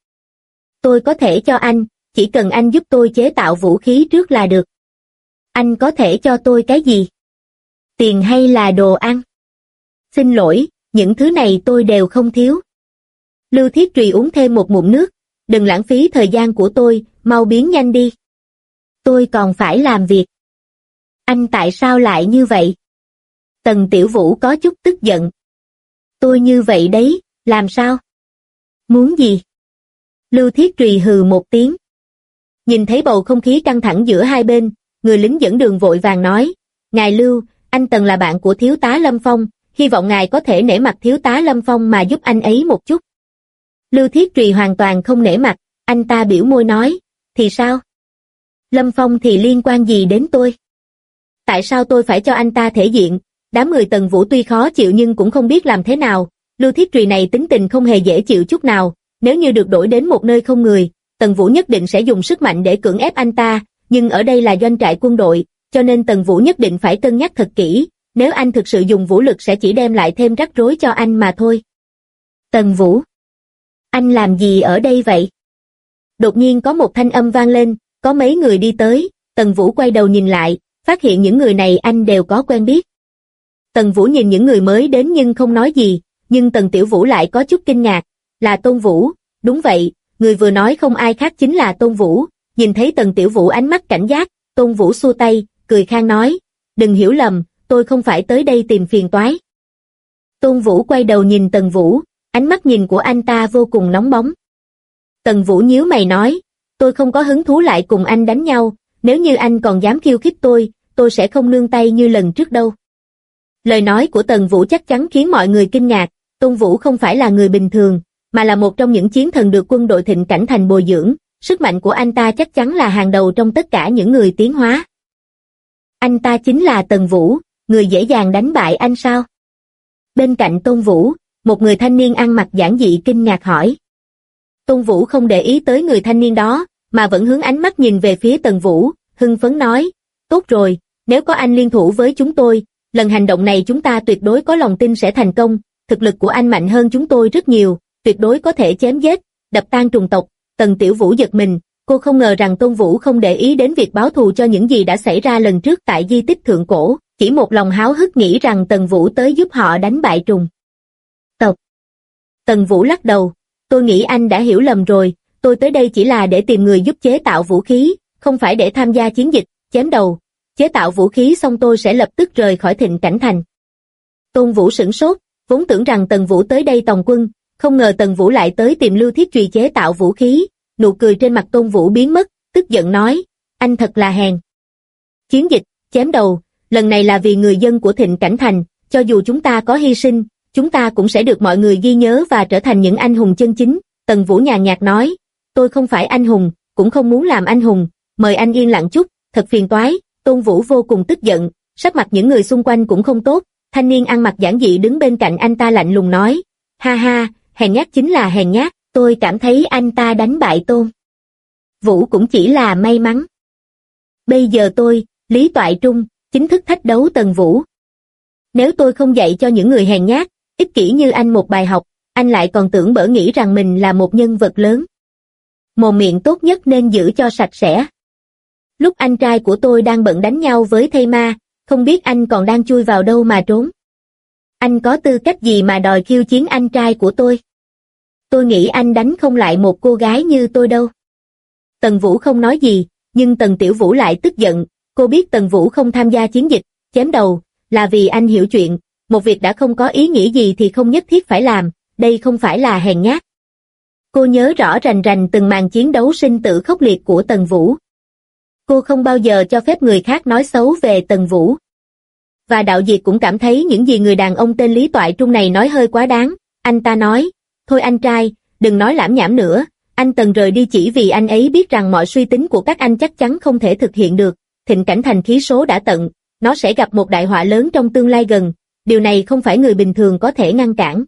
Tôi có thể cho anh, chỉ cần anh giúp tôi chế tạo vũ khí trước là được. Anh có thể cho tôi cái gì? Tiền hay là đồ ăn? Xin lỗi, Những thứ này tôi đều không thiếu. Lưu Thiết Trùy uống thêm một ngụm nước, đừng lãng phí thời gian của tôi, mau biến nhanh đi. Tôi còn phải làm việc. Anh tại sao lại như vậy? Tần Tiểu Vũ có chút tức giận. Tôi như vậy đấy, làm sao? Muốn gì? Lưu Thiết Trùy hừ một tiếng. Nhìn thấy bầu không khí căng thẳng giữa hai bên, người lính dẫn đường vội vàng nói, Ngài Lưu, anh Tần là bạn của thiếu tá Lâm Phong, hy vọng ngài có thể nể mặt thiếu tá Lâm Phong mà giúp anh ấy một chút. Lưu Thiết Trùy hoàn toàn không nể mặt, anh ta biểu môi nói, thì sao? Lâm Phong thì liên quan gì đến tôi? Tại sao tôi phải cho anh ta thể diện? Đám người Tần Vũ tuy khó chịu nhưng cũng không biết làm thế nào, Lưu Thiết Trùy này tính tình không hề dễ chịu chút nào, nếu như được đổi đến một nơi không người, Tần Vũ nhất định sẽ dùng sức mạnh để cưỡng ép anh ta, nhưng ở đây là doanh trại quân đội, cho nên Tần Vũ nhất định phải cân nhắc thật kỹ, nếu anh thực sự dùng vũ lực sẽ chỉ đem lại thêm rắc rối cho anh mà thôi. Tần Vũ, anh làm gì ở đây vậy? Đột nhiên có một thanh âm vang lên, có mấy người đi tới, Tần Vũ quay đầu nhìn lại, phát hiện những người này anh đều có quen biết. Tần Vũ nhìn những người mới đến nhưng không nói gì, nhưng Tần Tiểu Vũ lại có chút kinh ngạc, là Tôn Vũ, đúng vậy, người vừa nói không ai khác chính là Tôn Vũ, nhìn thấy Tần Tiểu Vũ ánh mắt cảnh giác, Tôn Vũ xua tay, cười khang nói, đừng hiểu lầm, tôi không phải tới đây tìm phiền toái. Tôn Vũ quay đầu nhìn Tần Vũ, ánh mắt nhìn của anh ta vô cùng nóng bóng. Tần Vũ nhíu mày nói, tôi không có hứng thú lại cùng anh đánh nhau, nếu như anh còn dám khiêu khích tôi sẽ không nương tay như lần trước đâu. Lời nói của Tần Vũ chắc chắn khiến mọi người kinh ngạc, Tôn Vũ không phải là người bình thường, mà là một trong những chiến thần được quân đội Thịnh Cảnh Thành bồi dưỡng, sức mạnh của anh ta chắc chắn là hàng đầu trong tất cả những người tiến hóa. Anh ta chính là Tần Vũ, người dễ dàng đánh bại anh sao? Bên cạnh Tôn Vũ, một người thanh niên ăn mặc giản dị kinh ngạc hỏi. Tôn Vũ không để ý tới người thanh niên đó, mà vẫn hướng ánh mắt nhìn về phía Tần Vũ, hưng phấn nói, tốt rồi, nếu có anh liên thủ với chúng tôi, lần hành động này chúng ta tuyệt đối có lòng tin sẽ thành công, thực lực của anh mạnh hơn chúng tôi rất nhiều, tuyệt đối có thể chém giết, đập tan trùng tộc. Tần Tiểu Vũ giật mình, cô không ngờ rằng Tôn Vũ không để ý đến việc báo thù cho những gì đã xảy ra lần trước tại di tích Thượng Cổ, chỉ một lòng háo hức nghĩ rằng Tần Vũ tới giúp họ đánh bại trùng tộc. Tần Vũ lắc đầu, tôi nghĩ anh đã hiểu lầm rồi, tôi tới đây chỉ là để tìm người giúp chế tạo vũ khí, không phải để tham gia chiến dịch, chém đầu, chế tạo vũ khí xong tôi sẽ lập tức rời khỏi Thịnh Cảnh Thành. Tôn Vũ sửng sốt, vốn tưởng rằng Tần Vũ tới đây tòng quân, không ngờ Tần Vũ lại tới tìm Lưu Thiết Trùy chế tạo vũ khí, nụ cười trên mặt Tôn Vũ biến mất, tức giận nói, anh thật là hèn. Chiến dịch, chém đầu, lần này là vì người dân của Thịnh Cảnh Thành, cho dù chúng ta có hy sinh, chúng ta cũng sẽ được mọi người ghi nhớ và trở thành những anh hùng chân chính. Tần Vũ nhàn nhạt nói, tôi không phải anh hùng, cũng không muốn làm anh hùng, mời anh yên lặng chút, thật phiền toái. Tôn Vũ vô cùng tức giận, sắc mặt những người xung quanh cũng không tốt, thanh niên ăn mặc giản dị đứng bên cạnh anh ta lạnh lùng nói, ha ha, hèn nhát chính là hèn nhát, tôi cảm thấy anh ta đánh bại Tôn Vũ cũng chỉ là may mắn. Bây giờ tôi, Lý Toại Trung, chính thức thách đấu Tần Vũ. Nếu tôi không dạy cho những người hèn nhát, ích kỷ như anh một bài học, anh lại còn tưởng bở nghĩ rằng mình là một nhân vật lớn. Mồm miệng tốt nhất nên giữ cho sạch sẽ. Lúc anh trai của tôi đang bận đánh nhau với thây ma, không biết anh còn đang chui vào đâu mà trốn. Anh có tư cách gì mà đòi khiêu chiến anh trai của tôi? Tôi nghĩ anh đánh không lại một cô gái như tôi đâu. Tần Vũ không nói gì, nhưng Tần Tiểu Vũ lại tức giận, cô biết Tần Vũ không tham gia chiến dịch, chém đầu, là vì anh hiểu chuyện, một việc đã không có ý nghĩa gì thì không nhất thiết phải làm, đây không phải là hèn nhát. Cô nhớ rõ rành rành từng màn chiến đấu sinh tử khốc liệt của Tần Vũ. Cô không bao giờ cho phép người khác nói xấu về Tần Vũ. Và Đạo Diệt cũng cảm thấy những gì người đàn ông tên Lý Toại Trung này nói hơi quá đáng, anh ta nói, thôi anh trai, đừng nói lảm nhảm nữa, anh Tần rời đi chỉ vì anh ấy biết rằng mọi suy tính của các anh chắc chắn không thể thực hiện được, Thịnh Cảnh Thành khí số đã tận, nó sẽ gặp một đại họa lớn trong tương lai gần, điều này không phải người bình thường có thể ngăn cản.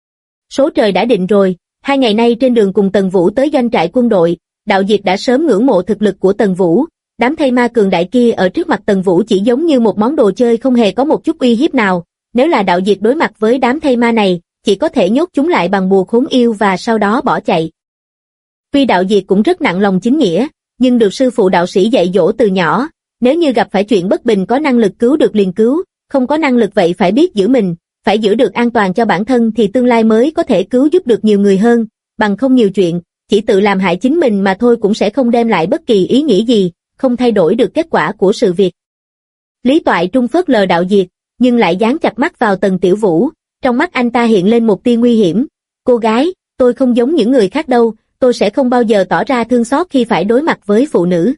Số trời đã định rồi, 2 ngày nay trên đường cùng Tần Vũ tới doanh trại quân đội, Đạo Diệt đã sớm ngưỡng mộ thực lực của Tần Vũ, đám thây ma cường đại kia ở trước mặt Tần Vũ chỉ giống như một món đồ chơi không hề có một chút uy hiếp nào, nếu là Đạo Diệt đối mặt với đám thây ma này, chỉ có thể nhốt chúng lại bằng bùa khốn yêu và sau đó bỏ chạy. Tuy Đạo Diệt cũng rất nặng lòng chính nghĩa, nhưng được sư phụ đạo sĩ dạy dỗ từ nhỏ, nếu như gặp phải chuyện bất bình có năng lực cứu được liền cứu, không có năng lực vậy phải biết giữ mình, phải giữ được an toàn cho bản thân thì tương lai mới có thể cứu giúp được nhiều người hơn, bằng không nhiều chuyện, chỉ tự làm hại chính mình mà thôi cũng sẽ không đem lại bất kỳ ý nghĩa gì, không thay đổi được kết quả của sự việc. Lý Toại Trung phớt lờ Đạo Diệt, nhưng lại dán chặt mắt vào Tần Tiểu Vũ, trong mắt anh ta hiện lên một tia nguy hiểm. Cô gái, tôi không giống những người khác đâu, tôi sẽ không bao giờ tỏ ra thương xót khi phải đối mặt với phụ nữ.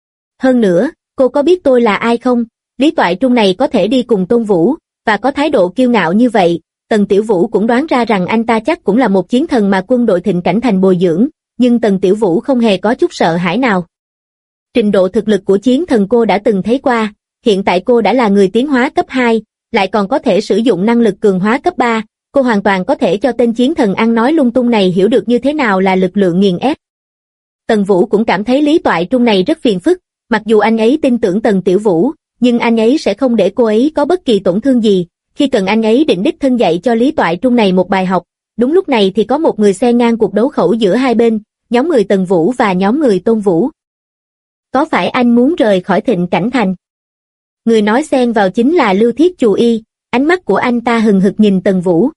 Hơn nữa, cô có biết tôi là ai không? Lý Toại Trung này có thể đi cùng Tôn Vũ, và có thái độ kiêu ngạo như vậy, Tần Tiểu Vũ cũng đoán ra rằng anh ta chắc cũng là một chiến thần mà quân đội Thịnh Cảnh Thành bồi dưỡng, nhưng Tần Tiểu Vũ không hề có chút sợ hãi nào. Trình độ thực lực của chiến thần cô đã từng thấy qua, hiện tại cô đã là người tiến hóa cấp 2, lại còn có thể sử dụng năng lực cường hóa cấp 3, cô hoàn toàn có thể cho tên chiến thần ăn nói lung tung này hiểu được như thế nào là lực lượng nghiền ép. Tần Vũ cũng cảm thấy Lý Toại Trung này rất phiền phức, mặc dù anh ấy tin tưởng Tần Tiểu Vũ, nhưng anh ấy sẽ không để cô ấy có bất kỳ tổn thương gì, khi cần anh ấy định đích thân dạy cho Lý Toại Trung này một bài học. Đúng lúc này thì có một người xen ngang cuộc đấu khẩu giữa hai bên, nhóm người Tần Vũ và nhóm người Tôn Vũ. Có phải anh muốn rời khỏi Thịnh Cảnh Thành? Người nói xen vào chính là Lưu Thiết Chù Y, ánh mắt của anh ta hừng hực nhìn Tần Vũ.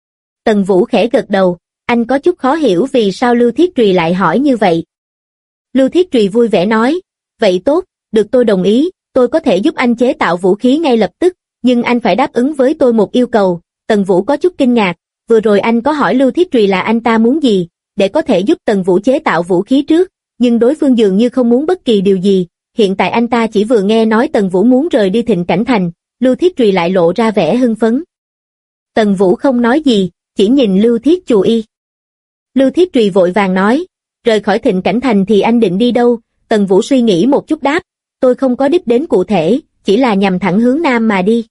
Tần Vũ khẽ gật đầu, anh có chút khó hiểu vì sao Lưu Thiết Trùy lại hỏi như vậy. Lưu Thiết Trùy vui vẻ nói, vậy tốt, được tôi đồng ý, tôi có thể giúp anh chế tạo vũ khí ngay lập tức, nhưng anh phải đáp ứng với tôi một yêu cầu. Tần Vũ có chút kinh ngạc, vừa rồi anh có hỏi Lưu Thiết Trùy là anh ta muốn gì, để có thể giúp Tần Vũ chế tạo vũ khí trước, nhưng đối phương dường như không muốn bất kỳ điều gì, hiện tại anh ta chỉ vừa nghe nói Tần Vũ muốn rời đi Thịnh Cảnh Thành, Lưu Thiết Trùy lại lộ ra vẻ hưng phấn. Tần Vũ không nói gì, chỉ nhìn Lưu Thiết Chù Y. Lưu Thiết Trùy vội vàng nói, rời khỏi Thịnh Cảnh Thành thì anh định đi đâu? Tần Vũ suy nghĩ một chút đáp, tôi không có đích đến cụ thể, chỉ là nhằm thẳng hướng Nam mà đi.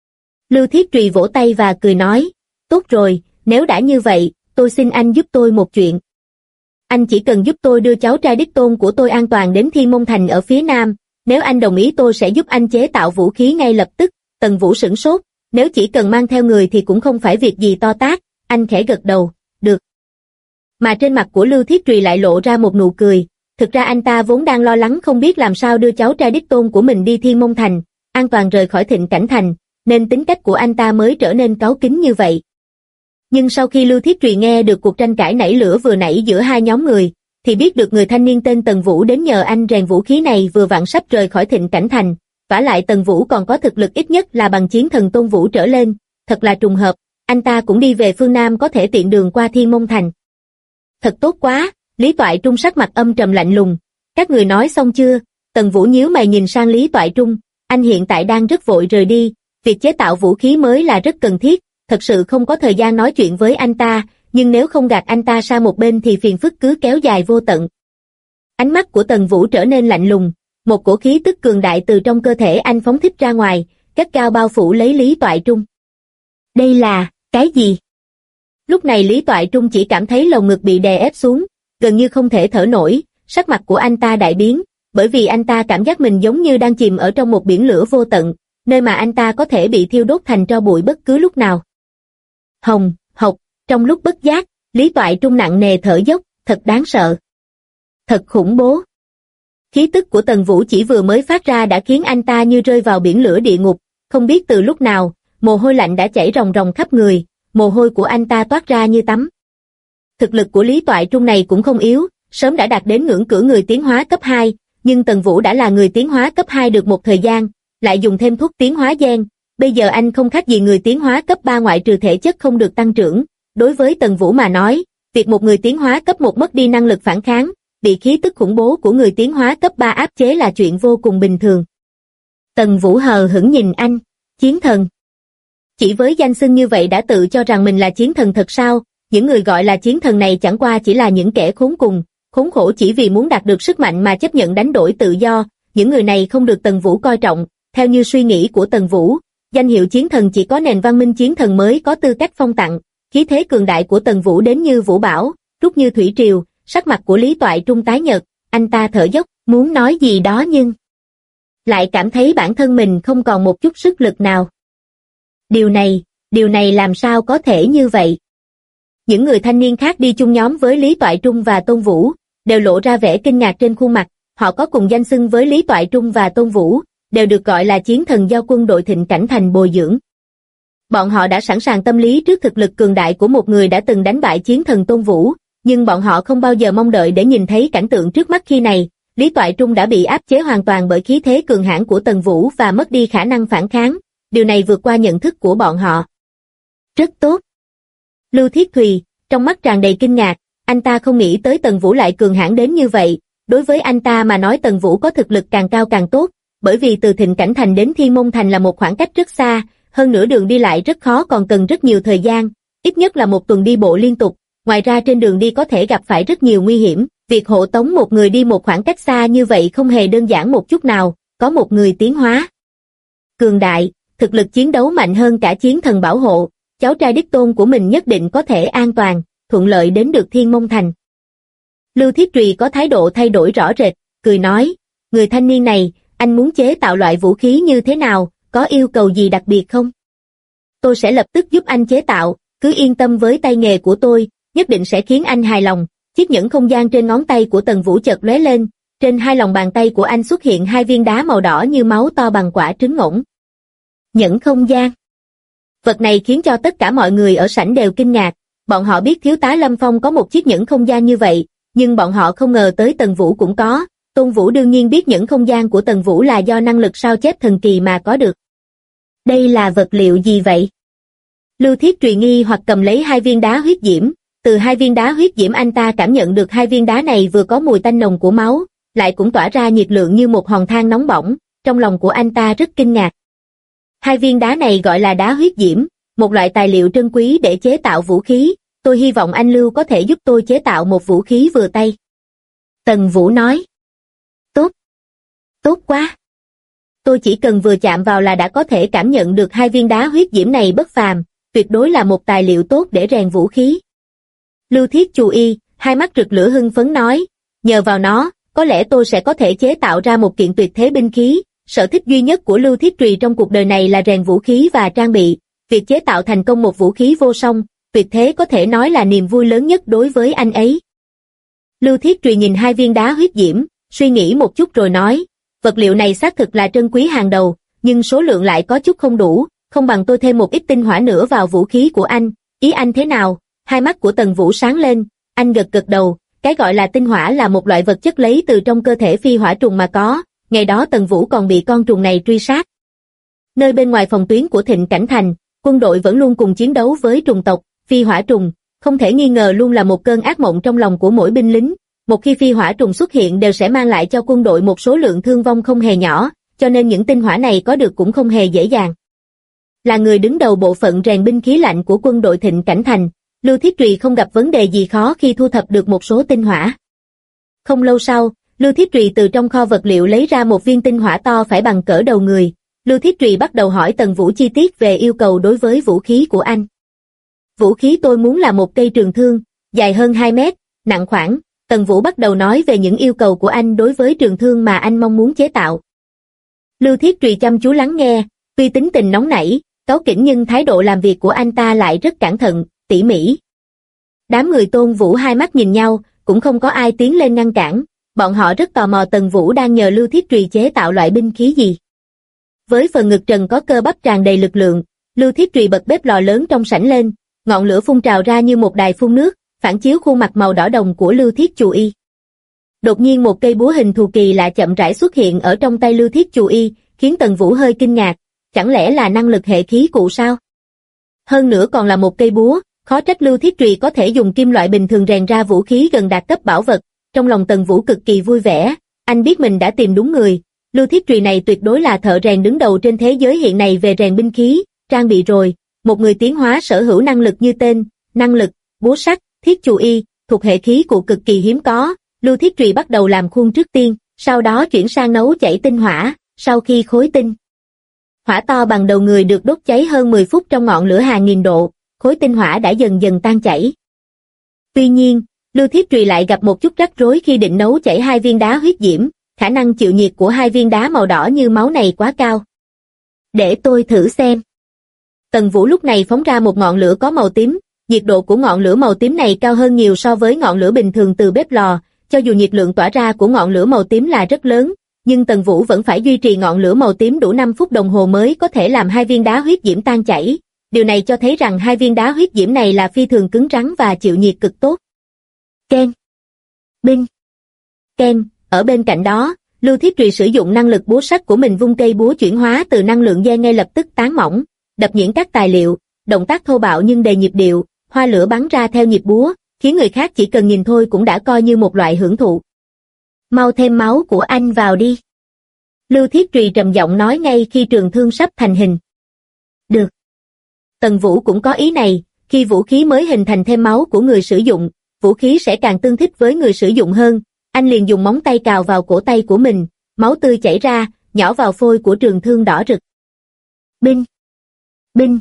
Lưu Thiết Trùy vỗ tay và cười nói, tốt rồi, nếu đã như vậy, tôi xin anh giúp tôi một chuyện. Anh chỉ cần giúp tôi đưa cháu trai đích tôn của tôi an toàn đến Thiên Môn Thành ở phía Nam, nếu anh đồng ý tôi sẽ giúp anh chế tạo vũ khí ngay lập tức. Tần Vũ sửng sốt, nếu chỉ cần mang theo người thì cũng không phải việc gì to tát, anh khẽ gật đầu, được. Mà trên mặt của Lưu Thiết Trùy lại lộ ra một nụ cười, thực ra anh ta vốn đang lo lắng không biết làm sao đưa cháu trai đích tôn của mình đi Thiên Môn Thành, an toàn rời khỏi Thịnh Cảnh Thành, nên tính cách của anh ta mới trở nên cáu kính như vậy. Nhưng sau khi Lưu Thiết Trùy nghe được cuộc tranh cãi nảy lửa vừa nãy giữa hai nhóm người, thì biết được người thanh niên tên Tần Vũ đến nhờ anh rèn vũ khí này vừa vặn sắp rời khỏi Thịnh Cảnh Thành, vả lại Tần Vũ còn có thực lực ít nhất là bằng chiến thần Tôn Vũ trở lên, thật là trùng hợp, anh ta cũng đi về phương Nam có thể tiện đường qua Thiên Môn Thành. Thật tốt quá, Lý Toại Trung sắc mặt âm trầm lạnh lùng, các người nói xong chưa? Tần Vũ nhíu mày nhìn sang Lý Toại Trung, anh hiện tại đang rất vội rời đi, việc chế tạo vũ khí mới là rất cần thiết, thật sự không có thời gian nói chuyện với anh ta, nhưng nếu không gạt anh ta sang một bên thì phiền phức cứ kéo dài vô tận. Ánh mắt của Tần Vũ trở nên lạnh lùng, một cổ khí tức cường đại từ trong cơ thể anh phóng thích ra ngoài, gắt gao bao phủ lấy Lý Toại Trung. Đây là, cái gì? Lúc này Lý Toại Trung chỉ cảm thấy lồng ngực bị đè ép xuống, gần như không thể thở nổi, sắc mặt của anh ta đại biến, bởi vì anh ta cảm giác mình giống như đang chìm ở trong một biển lửa vô tận, nơi mà anh ta có thể bị thiêu đốt thành tro bụi bất cứ lúc nào. Hồng, hộc, trong lúc bất giác, Lý Toại Trung nặng nề thở dốc, thật đáng sợ. Thật khủng bố. Khí tức của Tần Vũ chỉ vừa mới phát ra đã khiến anh ta như rơi vào biển lửa địa ngục, không biết từ lúc nào, mồ hôi lạnh đã chảy ròng ròng khắp người, mồ hôi của anh ta toát ra như tắm. Thực lực của Lý Toại Trung này cũng không yếu, sớm đã đạt đến ngưỡng cửa người tiến hóa cấp 2, nhưng Tần Vũ đã là người tiến hóa cấp 2 được một thời gian, lại dùng thêm thuốc tiến hóa gen, bây giờ anh không khác gì người tiến hóa cấp 3 ngoại trừ thể chất không được tăng trưởng. Đối với Tần Vũ mà nói, việc một người tiến hóa cấp 1 mất đi năng lực phản kháng, bị khí tức khủng bố của người tiến hóa cấp 3 áp chế là chuyện vô cùng bình thường. Tần Vũ hờ hững nhìn anh, chiến thần. Chỉ với danh xưng như vậy đã tự cho rằng mình là chiến thần thật sao? Những người gọi là chiến thần này chẳng qua chỉ là những kẻ khốn cùng, khốn khổ chỉ vì muốn đạt được sức mạnh mà chấp nhận đánh đổi tự do. Những người này không được Tần Vũ coi trọng. Theo như suy nghĩ của Tần Vũ, danh hiệu chiến thần chỉ có nền văn minh chiến thần mới có tư cách phong tặng. Khí thế cường đại của Tần Vũ đến như vũ bão, rút như thủy triều. Sắc mặt của Lý Toại Trung tái nhợt, anh ta thở dốc, muốn nói gì đó nhưng lại cảm thấy bản thân mình không còn một chút sức lực nào. Điều này làm sao có thể như vậy? Những người thanh niên khác đi chung nhóm với Lý Toại Trung và Tôn Vũ, đều lộ ra vẻ kinh ngạc trên khuôn mặt, họ có cùng danh xưng với Lý Toại Trung và Tôn Vũ, đều được gọi là chiến thần do quân đội Thịnh Cảnh Thành bồi dưỡng. Bọn họ đã sẵn sàng tâm lý trước thực lực cường đại của một người đã từng đánh bại chiến thần Tôn Vũ, nhưng bọn họ không bao giờ mong đợi để nhìn thấy cảnh tượng trước mắt khi này. Lý Toại Trung đã bị áp chế hoàn toàn bởi khí thế cường hãn của Tần Vũ và mất đi khả năng phản kháng, điều này vượt qua nhận thức của bọn họ. Rất tốt. Lưu Thiết Thùy, trong mắt tràn đầy kinh ngạc, anh ta không nghĩ tới Tần Vũ lại cường hãn đến như vậy. Đối với anh ta mà nói Tần Vũ có thực lực càng cao càng tốt, bởi vì từ Thịnh Cảnh Thành đến Thiên Môn Thành là một khoảng cách rất xa, hơn nữa đường đi lại rất khó còn cần rất nhiều thời gian, ít nhất là một tuần đi bộ liên tục, ngoài ra trên đường đi có thể gặp phải rất nhiều nguy hiểm, việc hộ tống một người đi một khoảng cách xa như vậy không hề đơn giản một chút nào, có một người tiến hóa cường đại, thực lực chiến đấu mạnh hơn cả chiến thần bảo hộ, cháu trai đích tôn của mình nhất định có thể an toàn, thuận lợi đến được Thiên Môn Thành. Lưu Thiết Trùy có thái độ thay đổi rõ rệt, cười nói, người thanh niên này, anh muốn chế tạo loại vũ khí như thế nào, có yêu cầu gì đặc biệt không? Tôi sẽ lập tức giúp anh chế tạo, cứ yên tâm với tay nghề của tôi, nhất định sẽ khiến anh hài lòng. Chiếc nhẫn không gian trên ngón tay của Tần Vũ chợt lóe lên, trên hai lòng bàn tay của anh xuất hiện hai viên đá màu đỏ như máu to bằng quả trứng ngỗng. Nhẫn không gian. Vật này khiến cho tất cả mọi người ở sảnh đều kinh ngạc, bọn họ biết thiếu tá Lâm Phong có một chiếc nhẫn không gian như vậy, nhưng bọn họ không ngờ tới Tần Vũ cũng có. Tôn Vũ đương nhiên biết nhẫn không gian của Tần Vũ là do năng lực sao chép thần kỳ mà có được. Đây là vật liệu gì vậy? Lưu Thiết Trùy nghi hoặc cầm lấy hai viên đá huyết diễm, từ hai viên đá huyết diễm anh ta cảm nhận được hai viên đá này vừa có mùi tanh nồng của máu, lại cũng tỏa ra nhiệt lượng như một hòn than nóng bỏng, trong lòng của anh ta rất kinh ngạc. Hai viên đá này gọi là đá huyết diễm, một loại tài liệu trân quý để chế tạo vũ khí, tôi hy vọng anh Lưu có thể giúp tôi chế tạo một vũ khí vừa tay. Tần Vũ nói. Tốt. Tốt quá. Tôi chỉ cần vừa chạm vào là đã có thể cảm nhận được hai viên đá huyết diễm này bất phàm, tuyệt đối là một tài liệu tốt để rèn vũ khí. Lưu Thiết Chù Y, hai mắt rực lửa hưng phấn nói, nhờ vào nó, có lẽ tôi sẽ có thể chế tạo ra một kiện tuyệt thế binh khí. Sở thích duy nhất của Lưu Thiết Trùy trong cuộc đời này là rèn vũ khí và trang bị, việc chế tạo thành công một vũ khí vô song, tuyệt thế có thể nói là niềm vui lớn nhất đối với anh ấy. Lưu Thiết Trùy nhìn hai viên đá huyết diễm, suy nghĩ một chút rồi nói, vật liệu này xác thực là trân quý hàng đầu, nhưng số lượng lại có chút không đủ, không bằng tôi thêm một ít tinh hỏa nữa vào vũ khí của anh, ý anh thế nào? Hai mắt của Tần Vũ sáng lên, anh gật gật đầu, cái gọi là tinh hỏa là một loại vật chất lấy từ trong cơ thể phi hỏa trùng mà có, ngày đó Tần Vũ còn bị con trùng này truy sát. Nơi bên ngoài phòng tuyến của Thịnh Cảnh Thành, quân đội vẫn luôn cùng chiến đấu với trùng tộc, phi hỏa trùng, không thể nghi ngờ luôn là một cơn ác mộng trong lòng của mỗi binh lính. Một khi phi hỏa trùng xuất hiện đều sẽ mang lại cho quân đội một số lượng thương vong không hề nhỏ, cho nên những tinh hỏa này có được cũng không hề dễ dàng. Là người đứng đầu bộ phận rèn binh khí lạnh của quân đội Thịnh Cảnh Thành, Lưu Thiết Trùy không gặp vấn đề gì khó khi thu thập được một số tinh hỏa. Không lâu sau, Lưu Thiết Trùy từ trong kho vật liệu lấy ra một viên tinh hỏa to phải bằng cỡ đầu người. Lưu Thiết Trùy bắt đầu hỏi Tần Vũ chi tiết về yêu cầu đối với vũ khí của anh. Vũ khí tôi muốn là một cây trường thương, dài hơn 2 mét, nặng khoảng. Tần Vũ bắt đầu nói về những yêu cầu của anh đối với trường thương mà anh mong muốn chế tạo. Lưu Thiết Trùy chăm chú lắng nghe, tuy tính tình nóng nảy, cáu kỉnh nhưng thái độ làm việc của anh ta lại rất cẩn thận, tỉ mỉ. Đám người Tôn Vũ hai mắt nhìn nhau, cũng không có ai tiến lên ngăn cản, bọn họ rất tò mò Tần Vũ đang nhờ Lưu Thiết Trùy chế tạo loại binh khí gì. Với phần ngực trần có cơ bắp tràn đầy lực lượng, Lưu Thiết Trùy bật bếp lò lớn trong sảnh lên, ngọn lửa phun trào ra như một đài phun nước, phản chiếu khuôn mặt màu đỏ đồng của Lưu Thiết Chù Y. Đột nhiên một cây búa hình thù kỳ lạ chậm rãi xuất hiện ở trong tay Lưu Thiết Chù Y, khiến Tần Vũ hơi kinh ngạc, chẳng lẽ là năng lực hệ khí cụ sao? Hơn nữa còn là một cây búa, khó trách Lưu Thiết Trùy có thể dùng kim loại bình thường rèn ra vũ khí gần đạt cấp bảo vật. Trong lòng Tần Vũ cực kỳ vui vẻ, anh biết mình đã tìm đúng người, Lưu Thiết Trùy này tuyệt đối là thợ rèn đứng đầu trên thế giới hiện nay về rèn binh khí, trang bị rồi, một người tiến hóa sở hữu năng lực như tên, năng lực, búa sắt, thiết chù y, thuộc hệ khí cụ cực kỳ hiếm có. Lưu Thiết Trùy bắt đầu làm khuôn trước tiên, sau đó chuyển sang nấu chảy tinh hỏa, sau khi khối tinh hỏa to bằng đầu người được đốt cháy hơn 10 phút trong ngọn lửa hàng nghìn độ, khối tinh hỏa đã dần dần tan chảy. Tuy nhiên, Lưu Thiết Trùy lại gặp một chút rắc rối khi định nấu chảy hai viên đá huyết diễm, khả năng chịu nhiệt của hai viên đá màu đỏ như máu này quá cao. Để tôi thử xem. Tần Vũ lúc này phóng ra một ngọn lửa có màu tím, nhiệt độ của ngọn lửa màu tím này cao hơn nhiều so với ngọn lửa bình thường từ bếp lò, cho dù nhiệt lượng tỏa ra của ngọn lửa màu tím là rất lớn, nhưng Tần Vũ vẫn phải duy trì ngọn lửa màu tím đủ 5 phút đồng hồ mới có thể làm hai viên đá huyết diễm tan chảy. điều này cho thấy rằng hai viên đá huyết diễm này là phi thường cứng rắn và chịu nhiệt cực tốt. Ken. Binh. Ken, ở bên cạnh đó, Lưu Thiết Trùy sử dụng năng lực búa sắt của mình vung cây búa chuyển hóa từ năng lượng ge ngay lập tức tán mỏng, đập nhuyễn các tài liệu, động tác thô bạo nhưng đầy nhịp điệu, hoa lửa bắn ra theo nhịp búa, khiến người khác chỉ cần nhìn thôi cũng đã coi như một loại hưởng thụ. Mau thêm máu của anh vào đi. Lưu Thiết Trùy trầm giọng nói ngay khi trường thương sắp thành hình. Được. Tần Vũ cũng có ý này, khi vũ khí mới hình thành thêm máu của người sử dụng, vũ khí sẽ càng tương thích với người sử dụng hơn. Anh liền dùng móng tay cào vào cổ tay của mình, máu tươi chảy ra, nhỏ vào phôi của trường thương đỏ rực. Binh! Binh!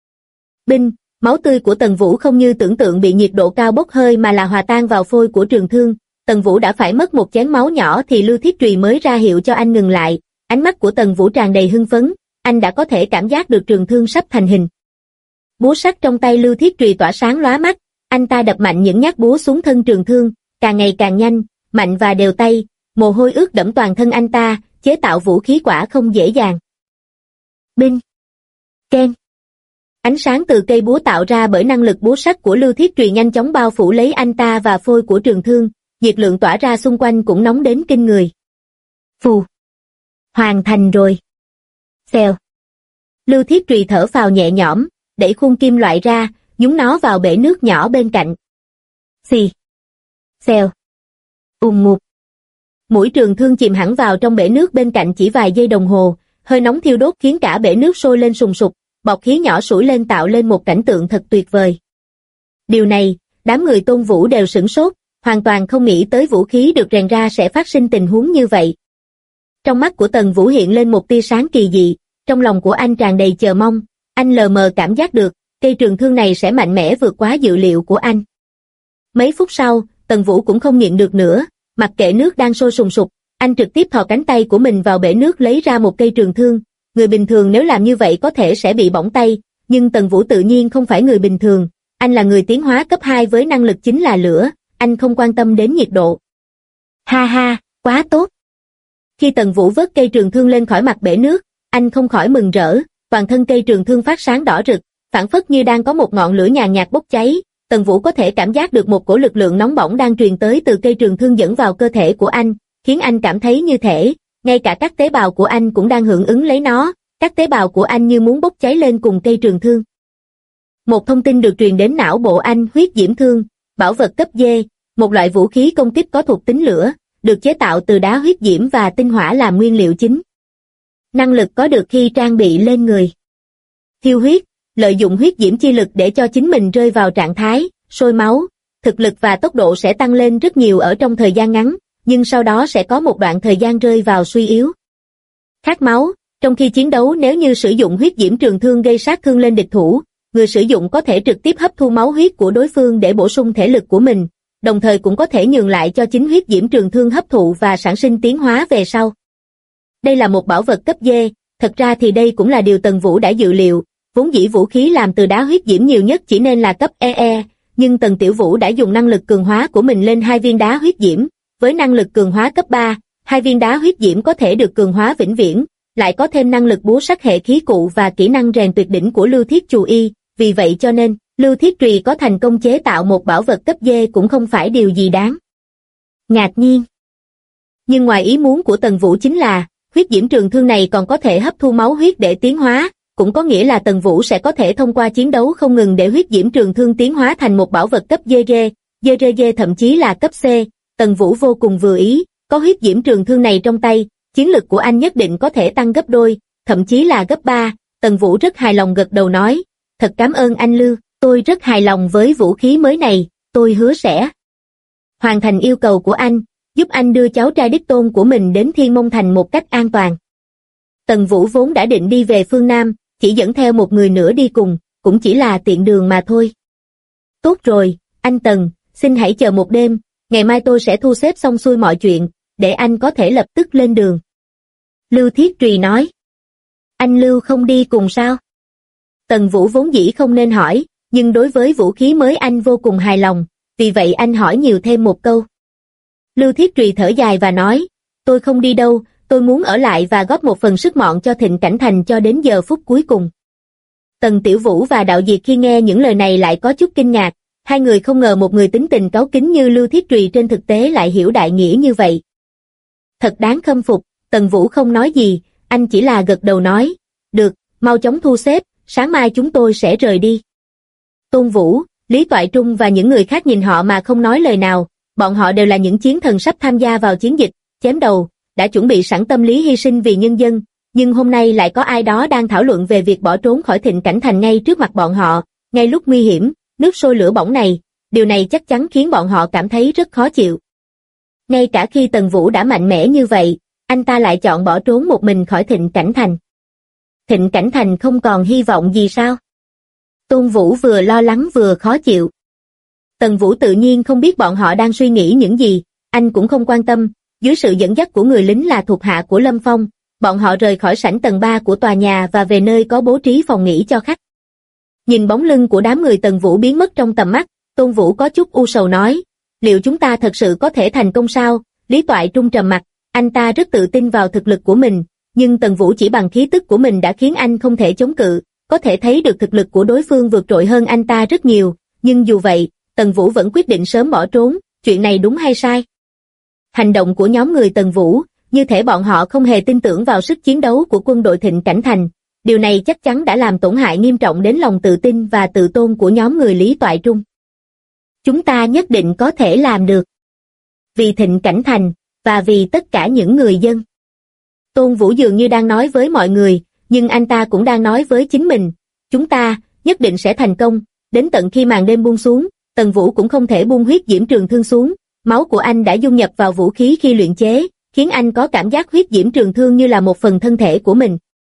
Binh! Máu tươi của Tần Vũ không như tưởng tượng bị nhiệt độ cao bốc hơi mà là hòa tan vào phôi của trường thương. Tần Vũ đã phải mất một chén máu nhỏ thì Lưu Thiết Trùy mới ra hiệu cho anh ngừng lại. Ánh mắt của Tần Vũ tràn đầy hưng phấn, anh đã có thể cảm giác được trường thương sắp thành hình. Búa sắt trong tay Lưu Thiết Trùy tỏa sáng lóa mắt, anh ta đập mạnh những nhát búa xuống thân trường thương, càng ngày càng nhanh, mạnh và đều tay, mồ hôi ướt đẫm toàn thân anh ta, chế tạo vũ khí quả không dễ dàng. Binh! Ken! Ánh sáng từ cây búa tạo ra bởi năng lực búa sắt của Lưu Thiết Trùy nhanh chóng bao phủ lấy anh ta và phôi của trường thương, nhiệt lượng tỏa ra xung quanh cũng nóng đến kinh người. Phù! Hoàn thành rồi! Xèo! Lưu Thiết Trùy thở phào nhẹ nhõm, đẩy khuôn kim loại ra, nhúng nó vào bể nước nhỏ bên cạnh. Xì! Xèo! Ngụp! Mũi trường thương chìm hẳn vào trong bể nước bên cạnh chỉ vài giây đồng hồ, hơi nóng thiêu đốt khiến cả bể nước sôi lên sùng sục, bọt khí nhỏ sủi lên tạo lên một cảnh tượng thật tuyệt vời. Điều này, đám người Tôn Vũ đều sửng sốt, hoàn toàn không nghĩ tới vũ khí được rèn ra sẽ phát sinh tình huống như vậy. Trong mắt của Tần Vũ hiện lên một tia sáng kỳ dị, trong lòng của anh tràn đầy chờ mong, anh lờ mờ cảm giác được, cây trường thương này sẽ mạnh mẽ vượt quá dự liệu của anh. Mấy phút sau, Tần Vũ cũng không nhịn được nữa, mặc kệ nước đang sôi sùng sục, anh trực tiếp thò cánh tay của mình vào bể nước lấy ra một cây trường thương. Người bình thường nếu làm như vậy có thể sẽ bị bỏng tay, nhưng Tần Vũ tự nhiên không phải người bình thường, anh là người tiến hóa cấp 2 với năng lực chính là lửa, anh không quan tâm đến nhiệt độ. Ha ha, quá tốt! Khi Tần Vũ vớt cây trường thương lên khỏi mặt bể nước, anh không khỏi mừng rỡ, toàn thân cây trường thương phát sáng đỏ rực, phảng phất như đang có một ngọn lửa nhàn nhạt bốc cháy. Tần Vũ có thể cảm giác được một cổ lực lượng nóng bỏng đang truyền tới từ cây trường thương dẫn vào cơ thể của anh, khiến anh cảm thấy như thể, ngay cả các tế bào của anh cũng đang hưởng ứng lấy nó, các tế bào của anh như muốn bốc cháy lên cùng cây trường thương. Một thông tin được truyền đến não bộ anh, huyết diễm thương, bảo vật cấp D, một loại vũ khí công kích có thuộc tính lửa, được chế tạo từ đá huyết diễm và tinh hỏa làm nguyên liệu chính. Năng lực có được khi trang bị lên người. Thiêu huyết, lợi dụng huyết diễm chi lực để cho chính mình rơi vào trạng thái sôi máu, thực lực và tốc độ sẽ tăng lên rất nhiều ở trong thời gian ngắn, nhưng sau đó sẽ có một đoạn thời gian rơi vào suy yếu. Khát máu, trong khi chiến đấu nếu như sử dụng huyết diễm trường thương gây sát thương lên địch thủ, người sử dụng có thể trực tiếp hấp thu máu huyết của đối phương để bổ sung thể lực của mình, đồng thời cũng có thể nhường lại cho chính huyết diễm trường thương hấp thụ và sản sinh tiến hóa về sau. Đây là một bảo vật cấp D, thật ra thì đây cũng là điều Tần Vũ đã dự liệu, vốn dĩ vũ khí làm từ đá huyết diễm nhiều nhất chỉ nên là cấp EE, nhưng Tần Tiểu Vũ đã dùng năng lực cường hóa của mình lên 2 viên đá huyết diễm, với năng lực cường hóa cấp 3, 2 viên đá huyết diễm có thể được cường hóa vĩnh viễn, lại có thêm năng lực búa sắc hệ khí cụ và kỹ năng rèn tuyệt đỉnh của Lưu Thiết Trùy, vì vậy cho nên, Lưu Thiết Trùy có thành công chế tạo một bảo vật cấp D cũng không phải điều gì đáng ngạc nhiên. Nhưng ngoài ý muốn của Tần Vũ chính là, huyết diễm trường thương này còn có thể hấp thu máu huyết để tiến hóa, cũng có nghĩa là Tần Vũ sẽ có thể thông qua chiến đấu không ngừng để huyết diễm trường thương tiến hóa thành một bảo vật cấp DG, thậm chí là cấp C. Tần Vũ vô cùng vừa ý, có huyết diễm trường thương này trong tay, chiến lực của anh nhất định có thể tăng gấp đôi, thậm chí là gấp 3. Tần Vũ rất hài lòng gật đầu nói, thật cảm ơn anh Lưu, tôi rất hài lòng với vũ khí mới này, tôi hứa sẽ hoàn thành yêu cầu của anh, giúp anh đưa cháu trai đích tôn của mình đến Thiên Mông Thành một cách an toàn. Tần Vũ vốn đã định đi về phương Nam, chỉ dẫn theo một người nữa đi cùng, cũng chỉ là tiện đường mà thôi. Tốt rồi, anh Tần, xin hãy chờ một đêm, ngày mai tôi sẽ thu xếp xong xuôi mọi chuyện, để anh có thể lập tức lên đường. Lưu Thiết Trùy nói. Anh Lưu không đi cùng sao? Tần Vũ vốn dĩ không nên hỏi, nhưng đối với vũ khí mới anh vô cùng hài lòng, vì vậy anh hỏi nhiều thêm một câu. Lưu Thiết Trùy thở dài và nói, tôi không đi đâu, tôi muốn ở lại và góp một phần sức mọn cho Thịnh Cảnh Thành cho đến giờ phút cuối cùng. Tần Tiểu Vũ và Đạo Diệt khi nghe những lời này lại có chút kinh ngạc, hai người không ngờ một người tính tình cáu kính như Lưu Thiết Trùy trên thực tế lại hiểu đại nghĩa như vậy. Thật đáng khâm phục. Tần Vũ không nói gì, anh chỉ là gật đầu nói, được, mau chóng thu xếp, sáng mai chúng tôi sẽ rời đi. Tôn Vũ, Lý Toại Trung và những người khác nhìn họ mà không nói lời nào, bọn họ đều là những chiến thần sắp tham gia vào chiến dịch, chém đầu, đã chuẩn bị sẵn tâm lý hy sinh vì nhân dân, nhưng hôm nay lại có ai đó đang thảo luận về việc bỏ trốn khỏi Thịnh Cảnh Thành ngay trước mặt bọn họ, ngay lúc nguy hiểm, nước sôi lửa bỏng này, điều này chắc chắn khiến bọn họ cảm thấy rất khó chịu. Ngay cả khi Tần Vũ đã mạnh mẽ như vậy, anh ta lại chọn bỏ trốn một mình khỏi Thịnh Cảnh Thành. Thịnh Cảnh Thành không còn hy vọng gì sao? Tôn Vũ vừa lo lắng vừa khó chịu. Tần Vũ tự nhiên không biết bọn họ đang suy nghĩ những gì, anh cũng không quan tâm, dưới sự dẫn dắt của người lính là thuộc hạ của Lâm Phong, bọn họ rời khỏi sảnh tầng 3 của tòa nhà và về nơi có bố trí phòng nghỉ cho khách. Nhìn bóng lưng của đám người Tần Vũ biến mất trong tầm mắt, Tôn Vũ có chút u sầu nói, liệu chúng ta thật sự có thể thành công sao? Lý Toại Trung trầm mặt, anh ta rất tự tin vào thực lực của mình, nhưng Tần Vũ chỉ bằng khí tức của mình đã khiến anh không thể chống cự, có thể thấy được thực lực của đối phương vượt trội hơn anh ta rất nhiều, nhưng dù vậy, Tần Vũ vẫn quyết định sớm bỏ trốn, chuyện này đúng hay sai? Hành động của nhóm người Tần Vũ, như thể bọn họ không hề tin tưởng vào sức chiến đấu của quân đội Thịnh Cảnh Thành, điều này chắc chắn đã làm tổn hại nghiêm trọng đến lòng tự tin và tự tôn của nhóm người Lý Toại Trung. Chúng ta nhất định có thể làm được. Vì Thịnh Cảnh Thành, và vì tất cả những người dân. Tôn Vũ dường như đang nói với mọi người, nhưng anh ta cũng đang nói với chính mình, chúng ta nhất định sẽ thành công. Đến tận khi màn đêm buông xuống, Tần Vũ cũng không thể buông huyết diễm trường thương xuống, máu của anh đã dung nhập vào vũ khí khi luyện chế, khiến anh có cảm giác huyết diễm trường thương như là một phần thân thể của mình.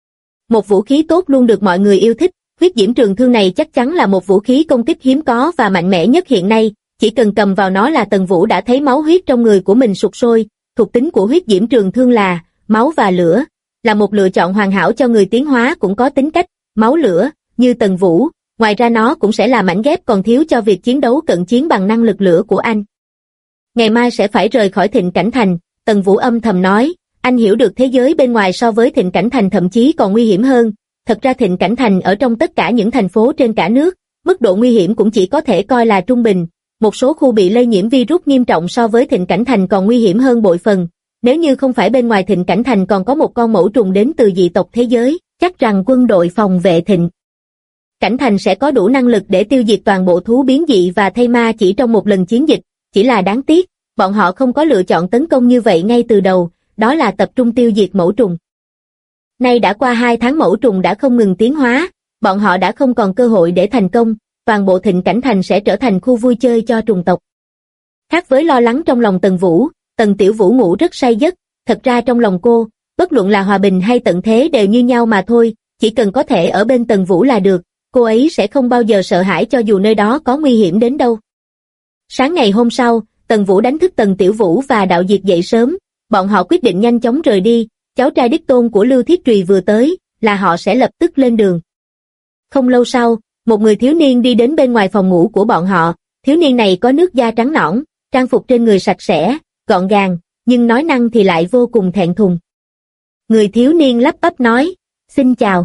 Một vũ khí tốt luôn được mọi người yêu thích, huyết diễm trường thương này chắc chắn là một vũ khí công kích hiếm có và mạnh mẽ nhất hiện nay, chỉ cần cầm vào nó là Tần Vũ đã thấy máu huyết trong người của mình sục sôi. Thuộc tính của huyết diễm trường thương là máu và lửa, là một lựa chọn hoàn hảo cho người tiến hóa cũng có tính cách máu lửa như Tần Vũ, ngoài ra nó cũng sẽ là mảnh ghép còn thiếu cho việc chiến đấu cận chiến bằng năng lực lửa của anh. Ngày mai sẽ phải rời khỏi Thịnh Cảnh Thành, Tần Vũ âm thầm nói, anh hiểu được thế giới bên ngoài so với Thịnh Cảnh Thành thậm chí còn nguy hiểm hơn. Thật ra Thịnh Cảnh Thành ở trong tất cả những thành phố trên cả nước, mức độ nguy hiểm cũng chỉ có thể coi là trung bình. Một số khu bị lây nhiễm virus nghiêm trọng so với Thịnh Cảnh Thành còn nguy hiểm hơn bội phần. Nếu như không phải bên ngoài Thịnh Cảnh Thành còn có một con mẫu trùng đến từ dị tộc thế giới, chắc rằng quân đội phòng vệ Thịnh Cảnh Thành sẽ có đủ năng lực để tiêu diệt toàn bộ thú biến dị và thây ma chỉ trong một lần chiến dịch. Chỉ là đáng tiếc, bọn họ không có lựa chọn tấn công như vậy ngay từ đầu, đó là tập trung tiêu diệt mẫu trùng. Nay đã qua 2 tháng mẫu trùng đã không ngừng tiến hóa, bọn họ đã không còn cơ hội để thành công, toàn bộ Thịnh Cảnh Thành sẽ trở thành khu vui chơi cho trùng tộc. Khác với lo lắng trong lòng Tần Vũ, Tần Tiểu Vũ ngủ rất say giấc, thật ra trong lòng cô, bất luận là hòa bình hay tận thế đều như nhau mà thôi, chỉ cần có thể ở bên Tần Vũ là được, cô ấy sẽ không bao giờ sợ hãi cho dù nơi đó có nguy hiểm đến đâu. Sáng ngày hôm sau, Tần Vũ đánh thức Tần Tiểu Vũ và Đạo Diệt dậy sớm, bọn họ quyết định nhanh chóng rời đi, cháu trai đích tôn của Lưu Thiết Trùy vừa tới, là họ sẽ lập tức lên đường. Không lâu sau, một người thiếu niên đi đến bên ngoài phòng ngủ của bọn họ, thiếu niên này có nước da trắng nõn, trang phục trên người sạch sẽ, gọn gàng, nhưng nói năng thì lại vô cùng thẹn thùng. Người thiếu niên lắp bắp nói, xin chào.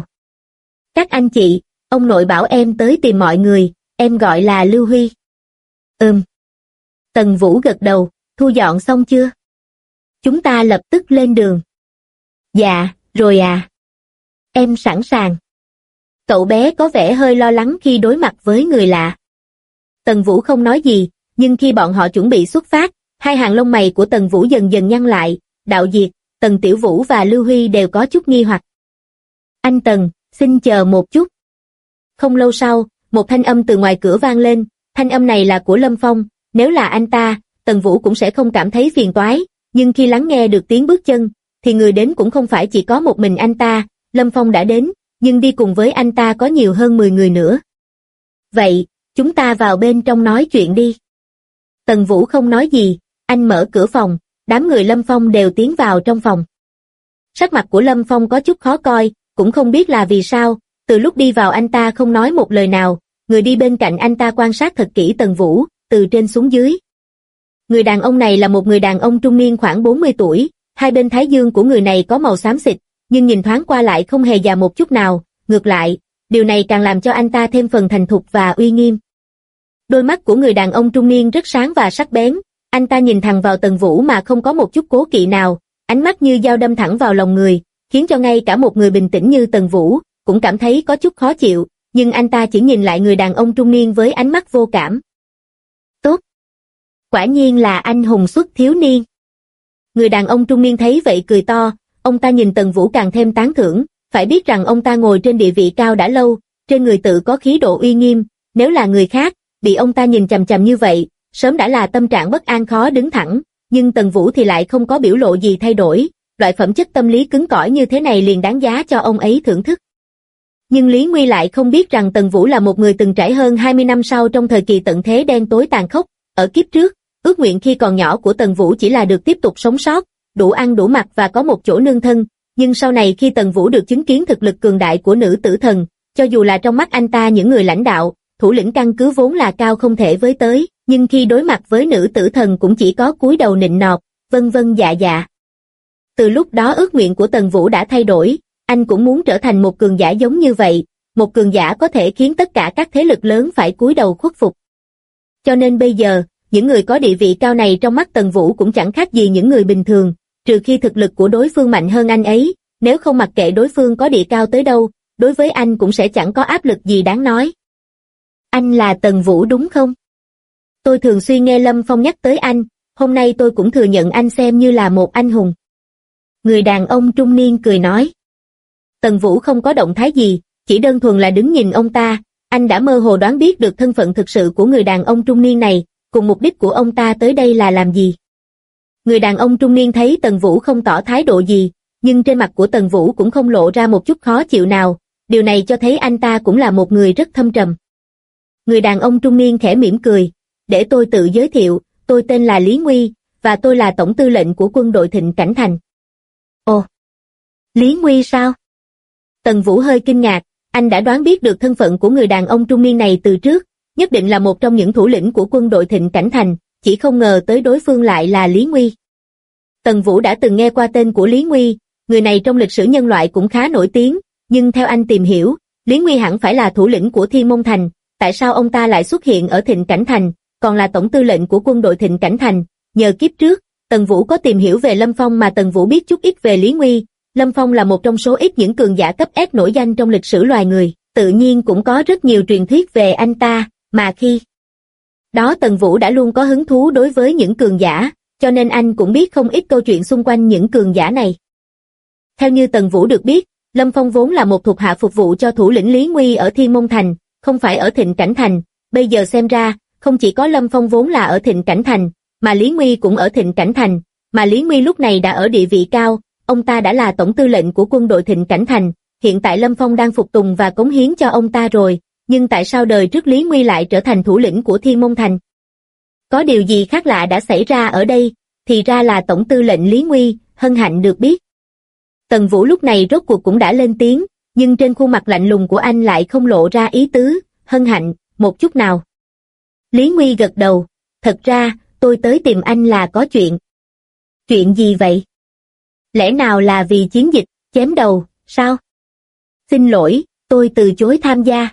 Các anh chị, ông nội bảo em tới tìm mọi người, em gọi là Lưu Huy. Tần Vũ gật đầu, thu dọn xong chưa? Chúng ta lập tức lên đường. Dạ, rồi à. Em sẵn sàng. Cậu bé có vẻ hơi lo lắng khi đối mặt với người lạ. Tần Vũ không nói gì, nhưng khi bọn họ chuẩn bị xuất phát, hai hàng lông mày của Tần Vũ dần dần nhăn lại, Đạo Diệt, Tần Tiểu Vũ và Lưu Huy đều có chút nghi hoặc. Anh Tần, xin chờ một chút. Không lâu sau, một thanh âm từ ngoài cửa vang lên, thanh âm này là của Lâm Phong, nếu là anh ta, Tần Vũ cũng sẽ không cảm thấy phiền toái, nhưng khi lắng nghe được tiếng bước chân, thì người đến cũng không phải chỉ có một mình anh ta, Lâm Phong đã đến, nhưng đi cùng với anh ta có nhiều hơn 10 người nữa. Vậy, chúng ta vào bên trong nói chuyện đi. Tần Vũ không nói gì, anh mở cửa phòng, đám người Lâm Phong đều tiến vào trong phòng. Sắc mặt của Lâm Phong có chút khó coi, cũng không biết là vì sao, từ lúc đi vào anh ta không nói một lời nào, người đi bên cạnh anh ta quan sát thật kỹ Tần Vũ, từ trên xuống dưới. Người đàn ông này là một người đàn ông trung niên khoảng 40 tuổi, hai bên thái dương của người này có màu xám xịt, nhưng nhìn thoáng qua lại không hề già một chút nào, ngược lại, điều này càng làm cho anh ta thêm phần thành thục và uy nghiêm. Đôi mắt của người đàn ông trung niên rất sáng và sắc bén, anh ta nhìn thẳng vào Tần Vũ mà không có một chút cố kỵ nào, ánh mắt như dao đâm thẳng vào lòng người, khiến cho ngay cả một người bình tĩnh như Tần Vũ cũng cảm thấy có chút khó chịu, nhưng anh ta chỉ nhìn lại người đàn ông trung niên với ánh mắt vô cảm. Tốt! Quả nhiên là anh hùng xuất thiếu niên. Người đàn ông trung niên thấy vậy cười to, ông ta nhìn Tần Vũ càng thêm tán thưởng, phải biết rằng ông ta ngồi trên địa vị cao đã lâu, trên người tự có khí độ uy nghiêm, nếu là người khác, bị ông ta nhìn chằm chằm như vậy, sớm đã là tâm trạng bất an khó đứng thẳng, nhưng Tần Vũ thì lại không có biểu lộ gì thay đổi, loại phẩm chất tâm lý cứng cỏi như thế này liền đáng giá cho ông ấy thưởng thức. Nhưng Lý Nguy lại không biết rằng Tần Vũ là một người từng trải hơn 20 năm sau trong thời kỳ tận thế đen tối tàn khốc, ở kiếp trước, ước nguyện khi còn nhỏ của Tần Vũ chỉ là được tiếp tục sống sót, đủ ăn đủ mặc và có một chỗ nương thân, nhưng sau này khi Tần Vũ được chứng kiến thực lực cường đại của nữ tử thần, cho dù là trong mắt anh ta những người lãnh đạo, thủ lĩnh căn cứ vốn là cao không thể với tới, nhưng khi đối mặt với nữ tử thần cũng chỉ có cúi đầu nịnh nọt, vân vân dạ dạ. Từ lúc đó ước nguyện của Tần Vũ đã thay đổi, anh cũng muốn trở thành một cường giả giống như vậy, một cường giả có thể khiến tất cả các thế lực lớn phải cúi đầu khuất phục. Cho nên bây giờ, những người có địa vị cao này trong mắt Tần Vũ cũng chẳng khác gì những người bình thường, trừ khi thực lực của đối phương mạnh hơn anh ấy, nếu không mặc kệ đối phương có địa cao tới đâu, đối với anh cũng sẽ chẳng có áp lực gì đáng nói. Anh là Tần Vũ đúng không? Tôi thường xuyên nghe Lâm Phong nhắc tới anh, hôm nay tôi cũng thừa nhận anh xem như là một anh hùng. Người đàn ông trung niên cười nói. Tần Vũ không có động thái gì, chỉ đơn thuần là đứng nhìn ông ta, anh đã mơ hồ đoán biết được thân phận thực sự của người đàn ông trung niên này, cùng mục đích của ông ta tới đây là làm gì. Người đàn ông trung niên thấy Tần Vũ không tỏ thái độ gì, nhưng trên mặt của Tần Vũ cũng không lộ ra một chút khó chịu nào, điều này cho thấy anh ta cũng là một người rất thâm trầm. Người đàn ông trung niên khẽ mỉm cười, để tôi tự giới thiệu, tôi tên là Lý Nguy, và tôi là tổng tư lệnh của quân đội Thịnh Cảnh Thành. Ồ, Lý Nguy sao? Tần Vũ hơi kinh ngạc, anh đã đoán biết được thân phận của người đàn ông trung niên này từ trước, nhất định là một trong những thủ lĩnh của quân đội Thịnh Cảnh Thành, chỉ không ngờ tới đối phương lại là Lý Nguy. Tần Vũ đã từng nghe qua tên của Lý Nguy, người này trong lịch sử nhân loại cũng khá nổi tiếng, nhưng theo anh tìm hiểu, Lý Nguy hẳn phải là thủ lĩnh của Thiên Môn Thành, tại sao ông ta lại xuất hiện ở Thịnh Cảnh Thành, còn là tổng tư lệnh của quân đội Thịnh Cảnh Thành? Nhờ kiếp trước, Tần Vũ có tìm hiểu về Lâm Phong mà Tần Vũ biết chút ít về Lý Nguy. Lâm Phong là một trong số ít những cường giả cấp S nổi danh trong lịch sử loài người, tự nhiên cũng có rất nhiều truyền thuyết về anh ta, mà khi đó Tần Vũ đã luôn có hứng thú đối với những cường giả, cho nên anh cũng biết không ít câu chuyện xung quanh những cường giả này. Theo như Tần Vũ được biết, Lâm Phong vốn là một thuộc hạ phục vụ cho thủ lĩnh Lý Nguy ở Thiên Môn Thành, không phải ở Thịnh Cảnh Thành, bây giờ xem ra, không chỉ có Lâm Phong vốn là ở Thịnh Cảnh Thành, mà Lý Nguy cũng ở Thịnh Cảnh Thành, mà Lý Nguy lúc này đã ở địa vị cao, ông ta đã là tổng tư lệnh của quân đội Thịnh Cảnh Thành, hiện tại Lâm Phong đang phục tùng và cống hiến cho ông ta rồi, nhưng tại sao đời trước Lý Nguy lại trở thành thủ lĩnh của Thiên Môn Thành? Có điều gì khác lạ đã xảy ra ở đây, thì ra là tổng tư lệnh Lý Nguy, hân hạnh được biết. Tần Vũ lúc này rốt cuộc cũng đã lên tiếng, nhưng trên khuôn mặt lạnh lùng của anh lại không lộ ra ý tứ, hân hạnh, một chút nào. Lý Nguy gật đầu, thật ra, tôi tới tìm anh là có chuyện. Chuyện gì vậy? Lẽ nào là vì chiến dịch, chém đầu, sao? Xin lỗi, tôi từ chối tham gia.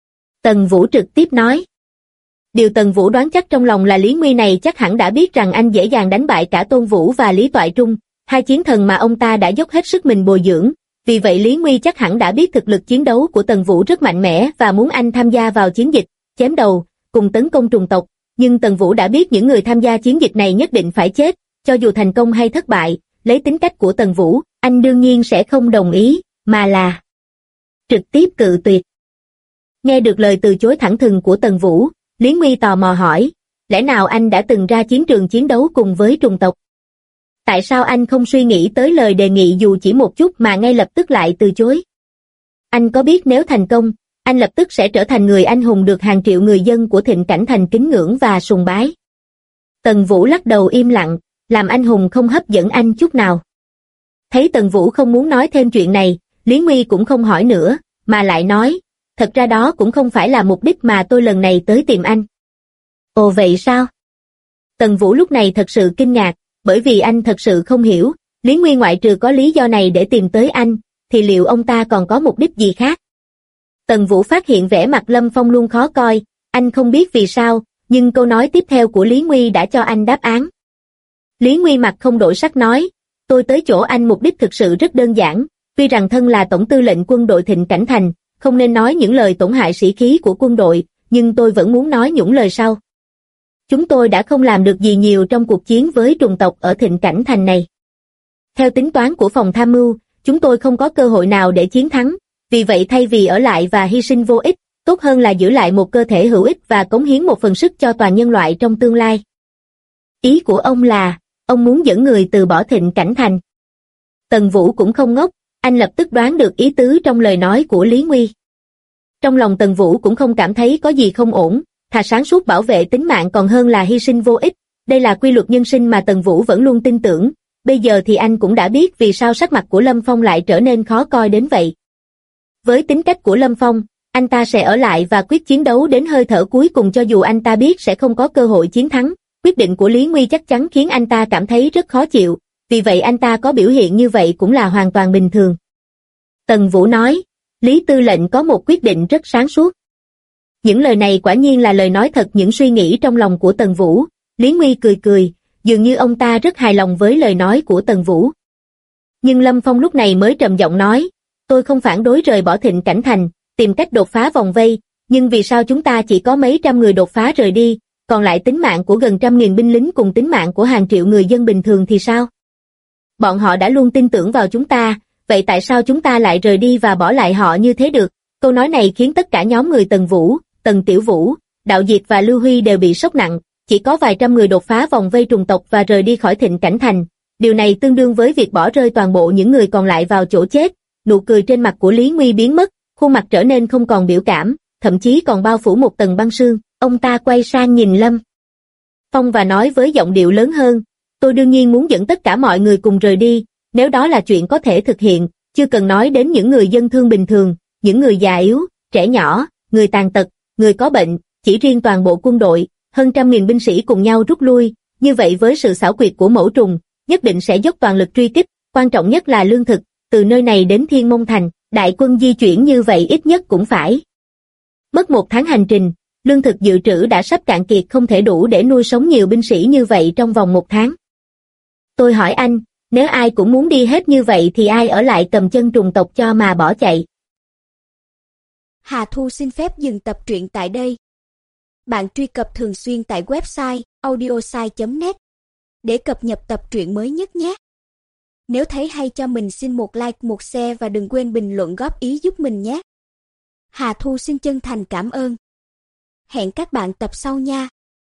Tần Vũ trực tiếp nói. Điều Tần Vũ đoán chắc trong lòng là Lý Nguy này chắc hẳn đã biết rằng anh dễ dàng đánh bại cả Tôn Vũ và Lý Toại Trung, hai chiến thần mà ông ta đã dốc hết sức mình bồi dưỡng, vì vậy Lý Nguy chắc hẳn đã biết thực lực chiến đấu của Tần Vũ rất mạnh mẽ và muốn anh tham gia vào chiến dịch, chém đầu, cùng tấn công trùng tộc, nhưng Tần Vũ đã biết những người tham gia chiến dịch này nhất định phải chết, cho dù thành công hay thất bại, lấy tính cách của Tần Vũ, anh đương nhiên sẽ không đồng ý, mà là trực tiếp cự tuyệt. Nghe được lời từ chối thẳng thừng của Tần Vũ, Lý Nguy tò mò hỏi, lẽ nào anh đã từng ra chiến trường chiến đấu cùng với trùng tộc? Tại sao anh không suy nghĩ tới lời đề nghị dù chỉ một chút mà ngay lập tức lại từ chối? Anh có biết nếu thành công, anh lập tức sẽ trở thành người anh hùng được hàng triệu người dân của Thịnh Cảnh Thành kính ngưỡng và sùng bái. Tần Vũ lắc đầu im lặng, làm anh hùng không hấp dẫn anh chút nào. Thấy Tần Vũ không muốn nói thêm chuyện này, Lý Nguy cũng không hỏi nữa, mà lại nói, thật ra đó cũng không phải là mục đích mà tôi lần này tới tìm anh. Ồ vậy sao? Tần Vũ lúc này thật sự kinh ngạc, bởi vì anh thật sự không hiểu, Lý Nguy ngoại trừ có lý do này để tìm tới anh, thì liệu ông ta còn có mục đích gì khác? Tần Vũ phát hiện vẻ mặt Lâm Phong luôn khó coi, anh không biết vì sao, nhưng câu nói tiếp theo của Lý Nguy đã cho anh đáp án. Lý Nguy mặt không đổi sắc nói, tôi tới chỗ anh mục đích thực sự rất đơn giản, tuy rằng thân là tổng tư lệnh quân đội Thịnh Cảnh Thành, không nên nói những lời tổn hại sĩ khí của quân đội, nhưng tôi vẫn muốn nói những lời sau. Chúng tôi đã không làm được gì nhiều trong cuộc chiến với trùng tộc ở Thịnh Cảnh Thành này. Theo tính toán của phòng tham mưu, chúng tôi không có cơ hội nào để chiến thắng, vì vậy thay vì ở lại và hy sinh vô ích, tốt hơn là giữ lại một cơ thể hữu ích và cống hiến một phần sức cho toàn nhân loại trong tương lai. Ý của ông là, ông muốn dẫn người từ bỏ Thịnh Cảnh Thành. Tần Vũ cũng không ngốc, anh lập tức đoán được ý tứ trong lời nói của Lý Nguy. Trong lòng Tần Vũ cũng không cảm thấy có gì không ổn, thà sáng suốt bảo vệ tính mạng còn hơn là hy sinh vô ích. Đây là quy luật nhân sinh mà Tần Vũ vẫn luôn tin tưởng, bây giờ thì anh cũng đã biết vì sao sắc mặt của Lâm Phong lại trở nên khó coi đến vậy. Với tính cách của Lâm Phong, anh ta sẽ ở lại và quyết chiến đấu đến hơi thở cuối cùng cho dù anh ta biết sẽ không có cơ hội chiến thắng. Quyết định của Lý Nguy chắc chắn khiến anh ta cảm thấy rất khó chịu, vì vậy anh ta có biểu hiện như vậy cũng là hoàn toàn bình thường. Tần Vũ nói, Lý Tư lệnh có một quyết định rất sáng suốt. Những lời này quả nhiên là lời nói thật những suy nghĩ trong lòng của Tần Vũ. Lý Nguy cười cười, dường như ông ta rất hài lòng với lời nói của Tần Vũ. Nhưng Lâm Phong lúc này mới trầm giọng nói, tôi không phản đối rời bỏ Thịnh Cảnh Thành, tìm cách đột phá vòng vây, nhưng vì sao chúng ta chỉ có mấy trăm người đột phá rời đi, còn lại tính mạng của gần 100.000 binh lính cùng tính mạng của hàng triệu người dân bình thường thì sao? Bọn họ đã luôn tin tưởng vào chúng ta, vậy tại sao chúng ta lại rời đi và bỏ lại họ như thế được? Câu nói này khiến tất cả nhóm người Tần Vũ, Tần Tiểu Vũ, Đạo Diệt và Lưu Huy đều bị sốc nặng, chỉ có vài trăm người đột phá vòng vây trùng tộc và rời đi khỏi Thịnh Cảnh Thành. Điều này tương đương với việc bỏ rơi toàn bộ những người còn lại vào chỗ chết. Nụ cười trên mặt của Lý Nguy biến mất, khuôn mặt trở nên không còn biểu cảm, thậm chí còn bao phủ một tầng băng sương. Ông ta quay sang nhìn Lâm Phong và nói với giọng điệu lớn hơn, tôi đương nhiên muốn dẫn tất cả mọi người cùng rời đi, nếu đó là chuyện có thể thực hiện, chưa cần nói đến những người dân thương bình thường, những người già yếu, trẻ nhỏ, người tàn tật, người có bệnh, chỉ riêng toàn bộ quân đội, hơn 100.000 binh sĩ cùng nhau rút lui, như vậy với sự xảo quyệt của Mẫu Trùng, nhất định sẽ dốc toàn lực truy kích, quan trọng nhất là lương thực, từ nơi này đến Thiên Môn Thành, đại quân di chuyển như vậy ít nhất cũng phải mất 1 tháng hành trình, lương thực dự trữ đã sắp cạn kiệt không thể đủ để nuôi sống nhiều binh sĩ như vậy trong vòng 1 tháng. Tôi hỏi anh, nếu ai cũng muốn đi hết như vậy thì ai ở lại cầm chân trùng tộc cho mà bỏ chạy? Hà Thu xin phép dừng tập truyện tại đây. Bạn truy cập thường xuyên tại website audiosai.net để cập nhật tập truyện mới nhất nhé. Nếu thấy hay cho mình xin một like, một share và đừng quên bình luận góp ý giúp mình nhé. Hà Thu xin chân thành cảm ơn. Hẹn các bạn tập sau nha.